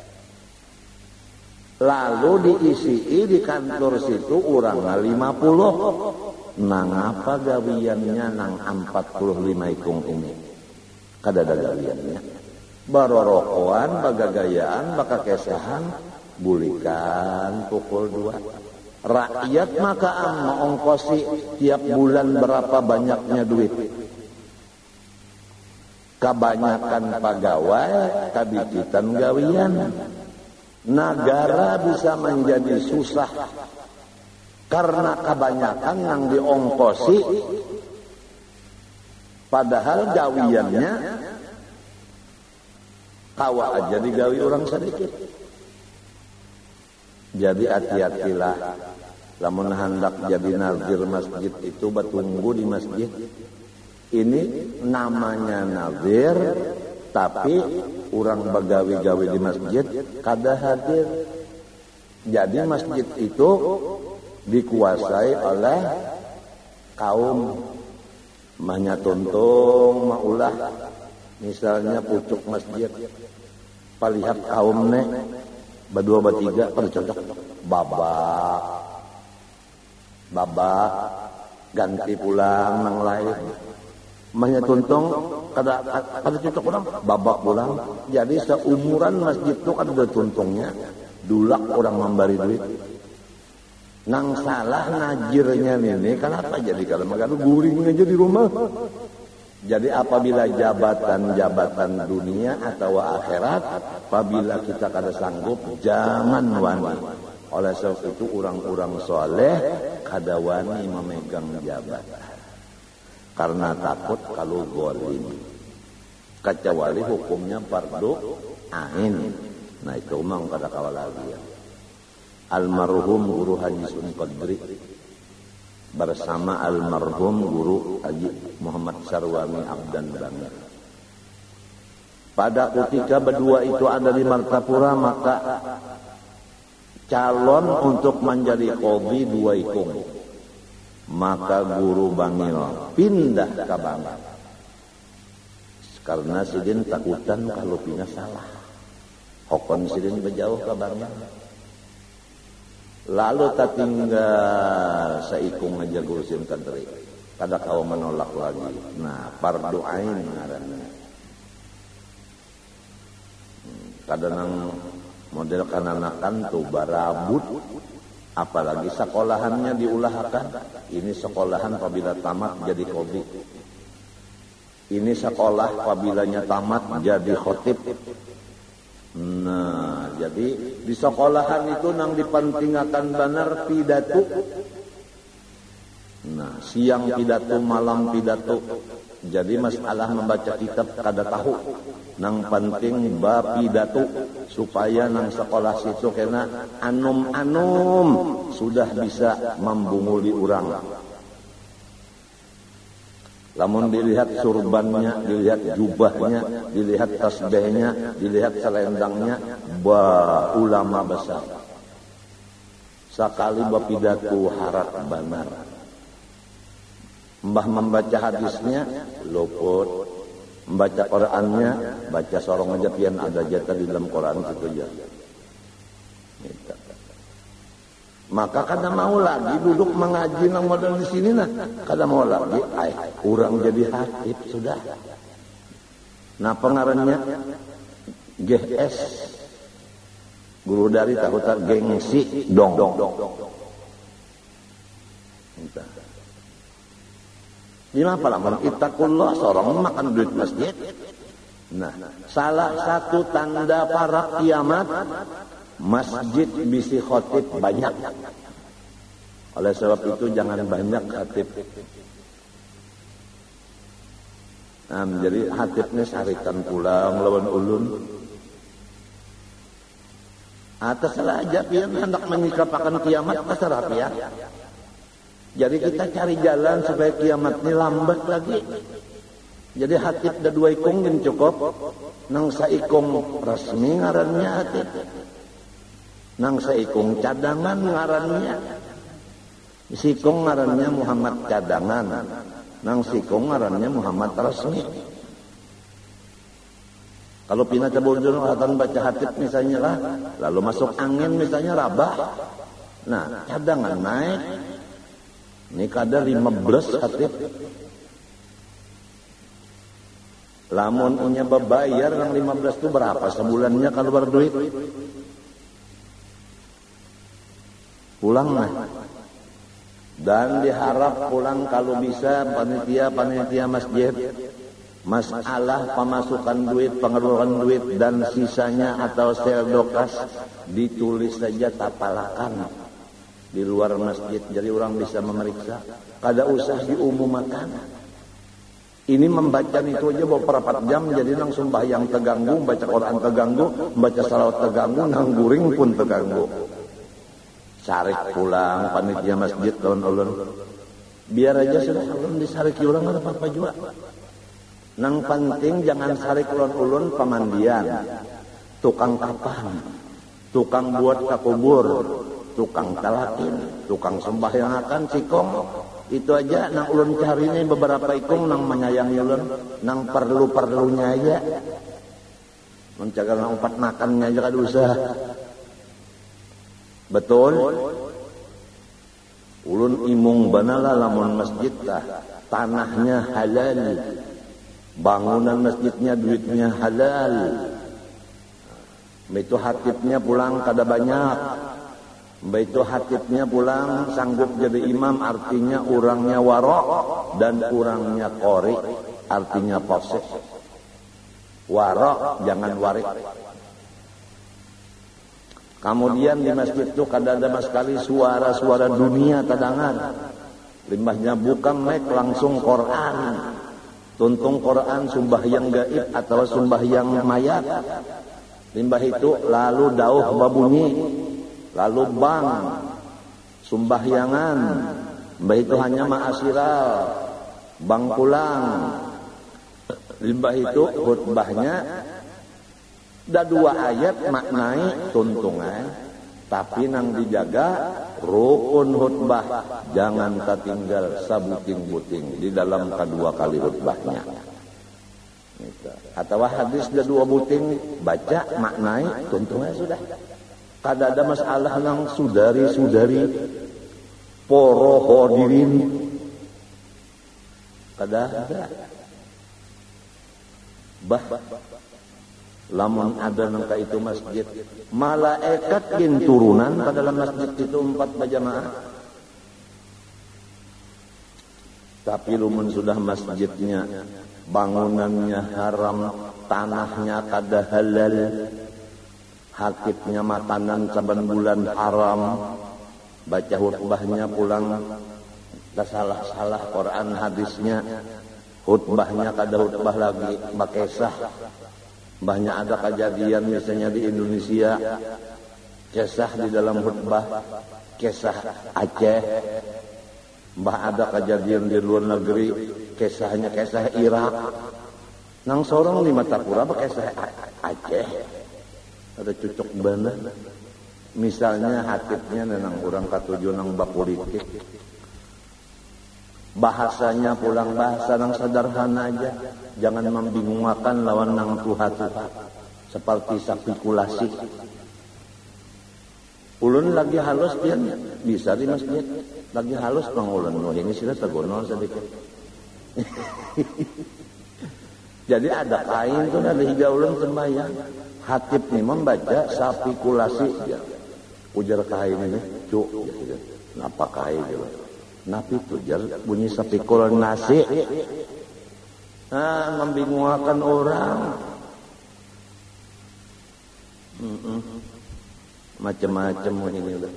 Speaker 1: Lalu diisi di kantor situ orang 50. Nang apa gawiannya nang 45 ikung ini? Kada ada gawiannya. Barorokoan, bagagayaan, bakakesahan, bulikan pukul 2. Rakyat maka mengongkosi tiap bulan berapa banyaknya duit. Kebanyakan pegawai, kabikitan gawian. Negara bisa menjadi susah karena kebanyakan yang diongkosi, padahal gawiannya kawa aja digawi orang sedikit. Jadi hati-hatilah, lamun hendak jadi nazir masjid itu bertunggu di masjid. Ini namanya nazir, tapi orang begawi-gawi di masjid kada hadir. Jadi masjid itu dikuasai oleh kaum mahnya tuntung maulah. Misalnya pucuk masjid, palihat kaum ne berdua bertiga percocok babak ganti pulang nang lain. Mahnya tuntung kada cocok orang babak pulang. Jadi seumuran masjid itu kan ada tuntungnya dulak orang memberi duit. Nang salah najirnya ini kenapa jadi kalau makan guring aja di rumah. Jadi apabila jabatan dunia atau akhirat, apabila kita kada sanggup, jangan wani. Oleh sebab itu orang-orang soleh kada wani memegang jabatan. Karena takut kalau golim. Kecuali hukumnya fardu ain. Nah itu memang kada kawal lagi ya. Almarhum Guru Haji Sun Qadri bersama almarhum Guru Haji Muhammad Sarwani Abdan Bangir. Pada ketika berdua itu ada di Martapura, maka calon untuk menjadi qadhi dua ikung. Maka Guru Bangil pindah ke Bangil. Karena sidin takutan kalau pindah salah. Hokon sidin berjauh ke Bangil. Lalu tak tinggal seikung aja Guru Sin Qadri. Kada kau menolak lagi. Nah, fardu ain ngaranna. Kadang model kananakan tuh barabut, apalagi sekolahannya diulahkan. Ini sekolahan apabila tamat jadi qadhi. Ini sekolah apabila tamat jadi khotib. Nah, jadi di sekolahan itu nang dipentingkan benar pidato. Nah, siang pidato, malam pidato. Jadi masalah membaca kitab kada tahu. Nang penting ba pidato supaya nang sekolah situ kena anum-anum sudah bisa membunguli orang. Lamun dilihat surbannya, dilihat jubahnya, dilihat tasbihnya, dilihat selendangnya, ba ulama besar. Sekali bapidato harat benar. Mbah membaca hadisnya luput, membaca Qur'annya, baca sorong aja pian ada jatah di dalam Qur'an itu aja. Maka kada mau lagi duduk mengaji nang modal di sini nah. Kada mau lagi, kurang jadi hatib sudah. Nah pengarannya GS Guru dari takutar gengsi dong. Ini apa lamun ittaqullah sorong makan duit masjid. Nah, salah satu tanda para kiamat masjid bisi khotib banyak. Oleh sebab itu jangan banyak khatib. Nah, jadi khatibnya sarikan pulang lawan ulun. Atas salah aja pian hendak menyikapakan kiamat pasar ya. Jadi kita cari jalan supaya kiamat ini lambat lagi. Jadi khatib ada dua ikung yang cukup. Nang saikung resmi ngarannya khatib. Nang saikung cadangan ngarannya. Sikung ngarannya Muhammad cadangan. Nang sikung ngarannya Muhammad resmi. Kalau pindah cabul-cabul akan baca khatib misalnya lah. Lalu masuk angin misalnya rabah. Nah cadangan naik. Ini kadar 15 khatib. Lamun punya bebayar yang 15 itu berapa sebulannya kalau berduit? Pulang lah. Dan diharap pulang kalau bisa panitia masjid. Masalah pemasukan duit, pengeluaran duit dan sisanya atau seldokas ditulis saja tapalakan di luar masjid, jadi orang bisa memeriksa. Kada usah diumumkan. Ini membaca itu aja beberapa jam, jadi nang sembahyang terganggu, baca Quran terganggu, baca salawat terganggu, nang guring pun terganggu. Sarik pulang panitia masjid tahun ulun. Biar aja sudah ulun disariki orang ada apa-apa juga. Nang penting jangan sarik ulun pemandian, tukang kapan, tukang buat kakubur, tukang talakin, tukang sembahyang akan sikong. Itu aja nang ulun cari ini beberapa ikung nang menyayangi ulun, nang perlu-perlunya aja. Menjaga nang umpat makannya aja kada usah. Betul? Ulun imung banala lamun masjid tah, tanahnya halal. Bangunan masjidnya duitnya halal. Itu hatibnya pulang kada banyak. Itu hatibnya pulang sanggup jadi imam, artinya orangnya warok, dan orangnya qori, artinya fasih. Warok jangan warik. Kemudian di masjid itu kada ada sekali suara-suara dunia tadangan. Limbahnya bukan mic, langsung Quran. Tuntung Quran sumbahyang gaib atau sumbahyang mayat. Limbah itu lalu dauh babunyi, lalu bang sumbahyangan. Limbah itu hanya ma'asyiral, bang pulang. Limbah itu khutbahnya ada 2 ayat maknai tuntungan, tapi nang dijaga rukun khutbah, jangan tertinggal sabuting-buting di dalam kedua kali khutbahnya. Atau hadis ada 2 buting, baca maknai tuntungan sudah. Kada ada masalah nang sudari-sudari poro hadirin, kada ada. Lamun ada nangka itu masjid, malaikat gin turunan pada dalam masjid itu 4 berjamaah. Tapi lumun sudah masjidnya, bangunannya haram, tanahnya kada halal, hakiknya makanan saban bulan haram, baca khutbahnya pulang tak salah-salah Quran hadisnya, khutbahnya kada khutbah lagi, bakesah. Banyak ada kejadian misalnya di Indonesia, kisah di dalam khutbah, kisah Aceh. Ada kejadian di luar negeri, kisahnya kisah Irak. Nang sorong di Matapura kisah Aceh. Ada cucuk bener. Misalnya hatibnya nang orang katuju nang bapolitik. Bahasanya pulang bahasa nang sederhana aja, jangan membingungkan lawan nang tuha-tuha seperti spekulasi. Ulun lagi halus dia bisa di masjid, lagi halus bang ulun, no ini sudah tergonol sedikit. Jadi ada kain tuh ada 3 ulun sembahyang, hatib nih membaca spekulasi dia, ujar kain ini, cuk, kenapa kain gitu. Napi tujar bunyi sepikul nasi, membingungkan orang, macam-macam ini udah.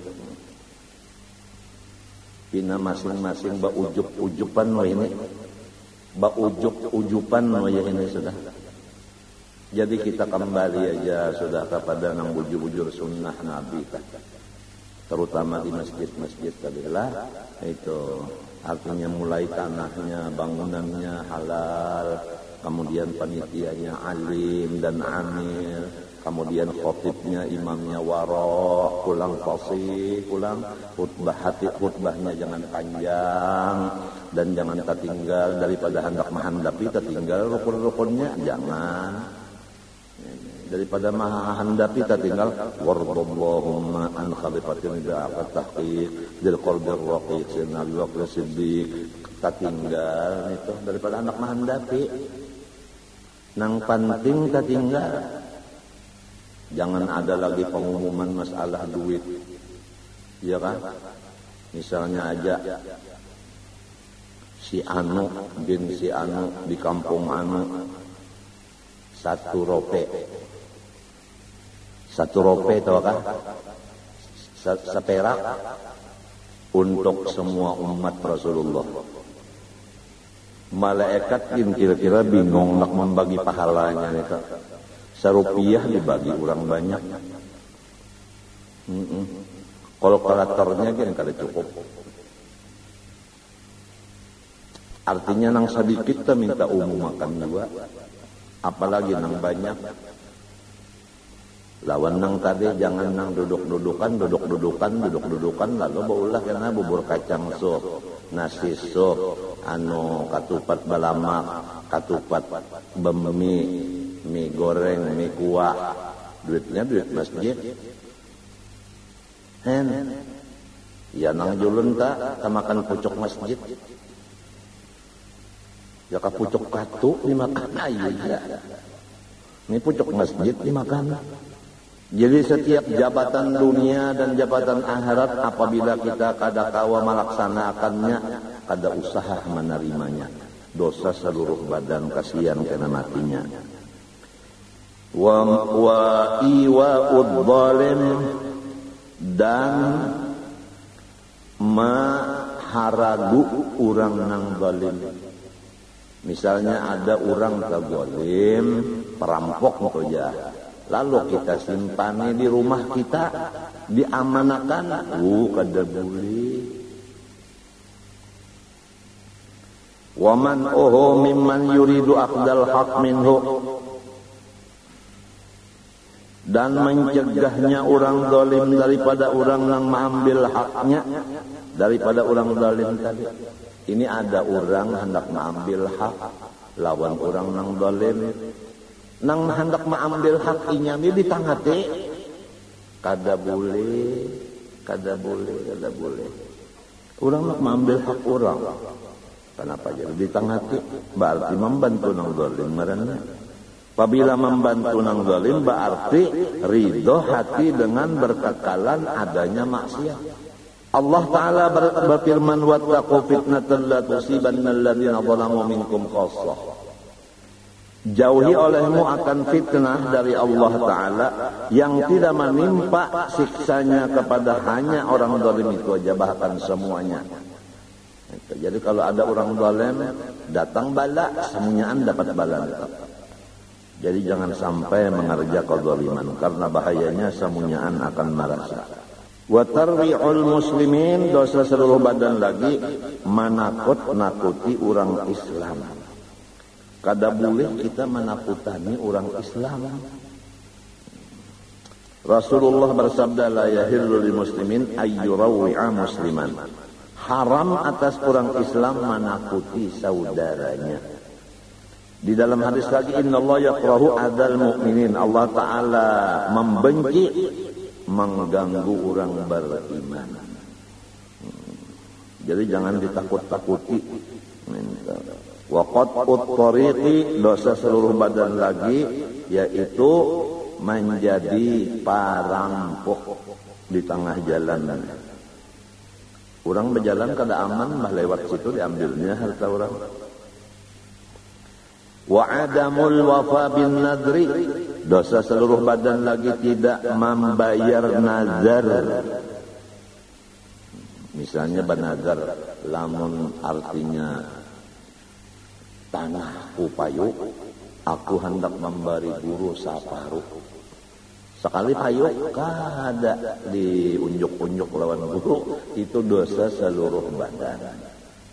Speaker 1: Pina masing-masing ujup-ujupan lo ini, ujup-ujupan lo ya ini sudah. Jadi kita kembali aja sudah kepada nang bujur-bujur sunnah Nabi, terutama di masjid-masjid tadilah itu, artinya mulai tanahnya, bangunannya halal, kemudian panitianya alim dan amil, kemudian khotibnya imamnya waro, pulang fasih, pulang khutbahnya jangan panjang dan jangan tertinggal daripada hendak menghandapi tertinggal rukun-rukunnya jangan. Daripada menghandapi tertinggal wardallahumma an khalifatin da'at tahqiq dil qalbir raqiq sayyidina Abu Bakar Siddiq tertinggal itu daripada anak menghandapi nang penting tertinggal. Jangan ada lagi pengumuman masalah duit, ya kan? Misalnya aja si Anu bin si Anu di kampung Anu 1 rope tahu kan? Seperak untuk semua umat Rasulullah. Malaikat kira-kira bingung nak membagi pahalanya nih Kak. Serupiah dibagi orang banyak. Kalkulatornya kan kada cukup. Artinya nang sedikit kita minta umum makan juga. Apalagi nang banyak. Lawan nang tadi jangan nang duduk-dudukan lalu baulah kena bubur kacang sup, nasi sup, katupat balamak, katupat bemi, mie goreng, mie kuah, duitnya duit masjid. Ya nang julun tak makan pucuk masjid. Ya ka pucuk katu dimakan aja. Ini pucuk masjid dimakan. Jadi setiap jabatan dunia dan jabatan akhirat apabila kita kada kawa melaksanakannya, kada usaha menerimanya, dosa seluruh badan, kasihan kena matinya. Wa iwa'ud zalim, dan maharagu orang nang zalim. Misalnya ada orang zalim, perampok saja, lalu kita simpani di rumah kita, diamanakan, kada boleh. Wa man mimman yuridu akhdal haq minhu, dan mencegahnya orang zalim daripada orang yang mengambil haknya daripada orang zalim tadi. Ini ada orang hendak mengambil hak lawan orang yang zalim, nang hendak mengambil hak inyami di tangate, kada boleh, kada boleh, kada boleh. Orang nak mengambil hak orang, kenapa jadi di tangate? Berarti membantu nang zalim marana. Apabila membantu nang zalim berarti ridho hati dengan berkekalan adanya maksiat. Allah Ta'ala berfirman, wattaqu fitnatan la tusibanna alladziina zalamu minkum khassah. Jauhi olehmu akan fitnah dari Allah Ta'ala yang tidak menimpa siksanya kepada hanya orang zalim itu aja, bahkan semuanya. Jadi kalau ada orang zalim datang bala, semuanya dapat bala. Jadi jangan sampai mengerjakan kezaliman, karena bahayanya semuanya akan merasa. Wa tarwi'ul muslimin, dosa seluruh badan lagi, menakut-nakuti orang Islam. Kada boleh kita menakutani orang Islam. Rasulullah bersabda, la yahillu lil muslimin ayyurawi'a musliman. Haram atas orang Islam menakuti saudaranya. Di dalam hadis lagi, innallaha yakrahu adzal mu'minin, Allah Ta'ala membenci mengganggu orang beriman. Jadi jangan ditakut-takuti. Wa qat'ut tariqi, dosa seluruh badan lagi, yaitu menjadi perampok di tengah jalan. Orang berjalan kada aman, mah lewat situ diambilnya harta orang. Wa adamul wafa bin nadri, dosa seluruh badan lagi tidak membayar nazar. Misalnya banazar, lamun artinya tanah upayuk, aku hendak memberi guru saparuh. Sekali payuk kada diunjuk-unjuk lawan guru, itu dosa seluruh badan.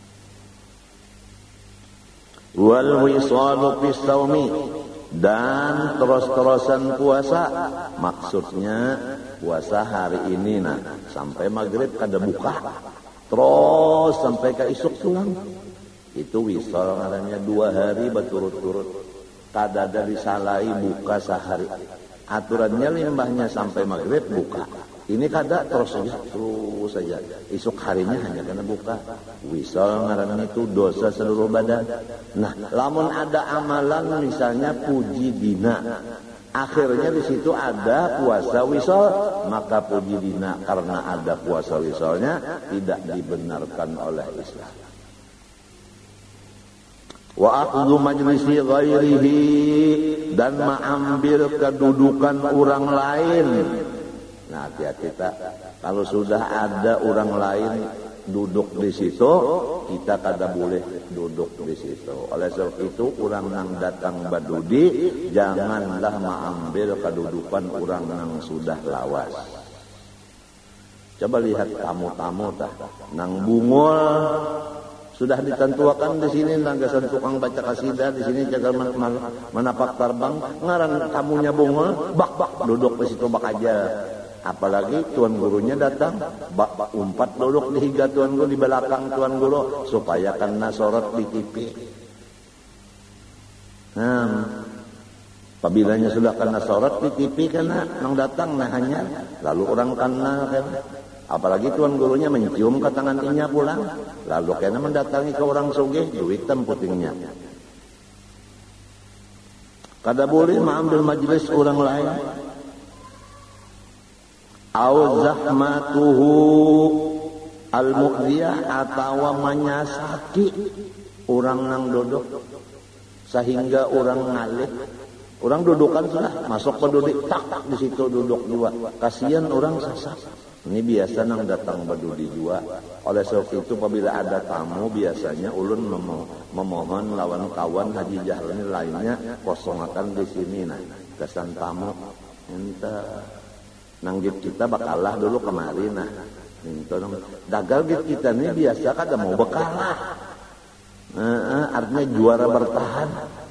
Speaker 1: Wal wisalu fis saumi, dan terus-terusan puasa, maksudnya puasa hari ini sampai maghrib kada buka, terus sampai ke isuk pulang, itu wisal ngarannya 2 hari berturut-turut, kada ada disalahi buka sehari. Aturannya limbahnya sampai maghrib buka, ini kada terus saja isuk harinya hanya kena buka. Wisal ngarannya itu dosa seluruh badan. Nah, lamun ada amalan misalnya puji dina, akhirnya di situ ada puasa wisal, maka puji dina karena ada puasa wisalnya tidak dibenarkan oleh Islam. Wa akhdhu majlisi ghairihi, dan mengambil kedudukan orang lain. Nah, hati-hati kita, kalau sudah ada orang lain duduk di situ, kita kada boleh duduk di situ. Oleh sebab itu, orang yang datang badudi, janganlah mengambil kedudukan orang yang sudah lawas. Coba lihat tamu-tamu nang bungul, sudah ditentuakan di sini nanggasan tukang baca kasidah, di sini jaga menapak terbang, ngaran tamunya bungul, bak duduk di situ bak aja. Apalagi tuan gurunya datang, bak umpat duduk di higa tuan guru, di belakang tuan guru, supaya kena sorot di TV. Nah, apabila sudah kena sorot di TV, kena nang datang hanya, lalu orang kena kena. Apalagi tuan gurunya mencium ke tangan inya pulang, lalu kena mendatangi ke orang sugih, duit temputingnya. Kada boleh mengambil majelis orang lain. au zahmatuhu al-mu'diyah atawa manyasaki orang nang duduk sehingga orang ngalih. Orang dudukan sudah masuk ke duduk tak di situ duduk juga. Kasihan orang sasak. Ini biasa nang datang badudi juga. Oleh sebab itu apabila ada tamu biasanya ulun memohon lawan kawan Haji Jahlani lainnya kosongakan di sini nah. Kesan tamu ente nanggit kita bakalah dulu kemarin nah. Ente dagal git kita ini biasa kada mau bakalah. Artinya juara bertahan.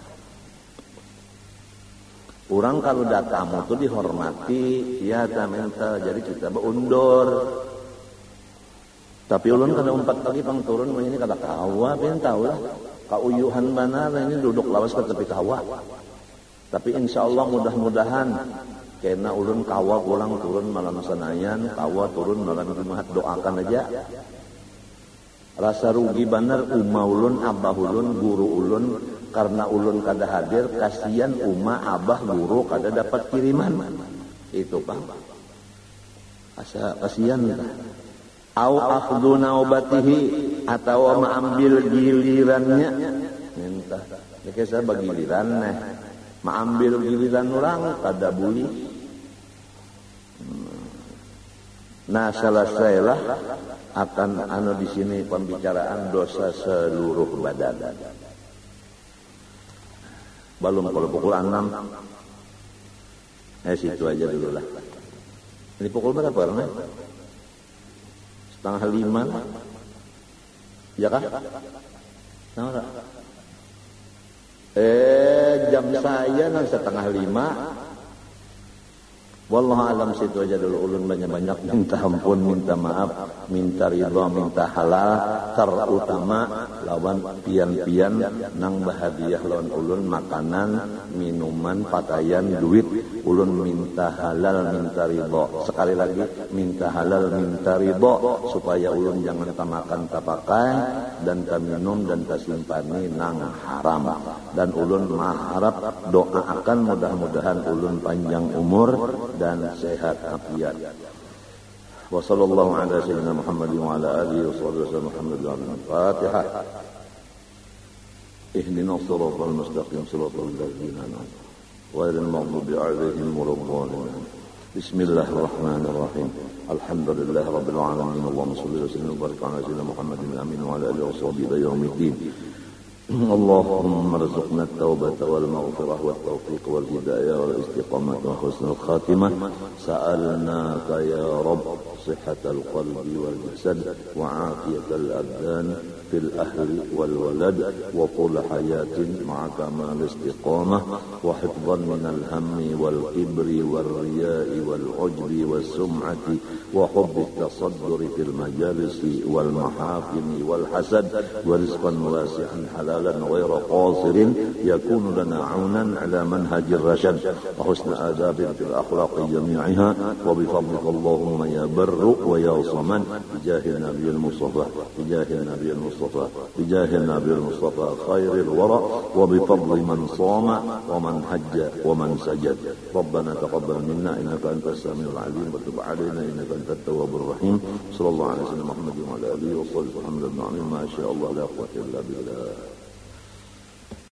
Speaker 1: Orang kalau datang itu dihormati, ya minta, jadi kita berundur. Tapi ulun kada umpat lagi pang turun, ini kata kawa, pengen tahu lah. Kauyuhan benar ini duduk lawas ke tepi kawa. Tapi insya Allah mudah-mudahan, karena ulun kawa pulang turun malam senayan, kawa turun malam jumat doakan aja. Rasa rugi benar umma ulun, abah ulun, guru ulun. Karena ulun kada hadir, kasihan umma, abah, guru kada dapat kiriman. Itu Pak. Asa kasihan. Au akhdhu naubatihi atau mengambil gilirannya. Minta. Ini saya bagi giliran nih. Mengambil giliran orang kada boleh. Nah, selesailah akan di sini pembicaraan dosa seluruh badan. Belum kalau pukul 6 situ aja dulu lah. Ini pukul berapa karena? 4:30 lah. Ya kah? Nah, jam saya nang 4:30. Wallahu alam situ aja dulu ulun banyak-banyak minta ampun, minta maaf, minta ridha, minta halal, terutama lawan pian-pian nang bahagiah lawan ulun makanan, minuman, pakaian, duit, ulun minta halal, minta ridha. Sekali lagi minta halal, minta ridha supaya ulun jangan tamakan tapakai dan taminum dan tasimpani nang haram. Dan ulun mengharap doakan mudah-mudahan ulun panjang umur dan sehat afiat. Wa sallallahu ala sayyidina Muhammadin wa ala alihi wa sahbihi Muhammad wa al-Fatihah. Ihdinas siratal mustaqim siratal ladzina an'amta ghairil maghdubi 'alaihim waladdallin. Bismillahirrahmanirrahim. Alhamdulillahi rabbil alamin. Allahumma shalli wa sallim wa barik ala sayyidina Muhammadin amin wa ala alihi wa sahbihi ila yaumiddin. اللهم ارزقنا التوبة والمغفرة والتوفيق والهداية والاستقامة وحسن الخاتمة. سألناك يا رب صحة القلب والجسد وعافية الأبدان في الأهل والولد وطول حياة مع كمال استقامة وحفظا من الهم والكبر والرياء والعجب والسمعة وحب التصدر في المجالس والمحافل والحسد ورزقا واسعا حلالا غير قاصر يكون لنا عونا على منهج الرشد وحسن آداب في الأخلاق جميعها وبفضلك اللهم يا بر ويا صمد بجاه النبي المصطفى بجاه النبي المصطفى بجاه النبي المصطفى خير الورى وبفضل من صام ومن حج ومن سجد. ربنا تقبل منا إنك أنت السميع العليم وتب علينا إنك أنت التواب الرحيم. صلى الله عليه وسلم محمد وعلى آله وصحبه وسلم. ما شاء الله لا قوة إلا بالله.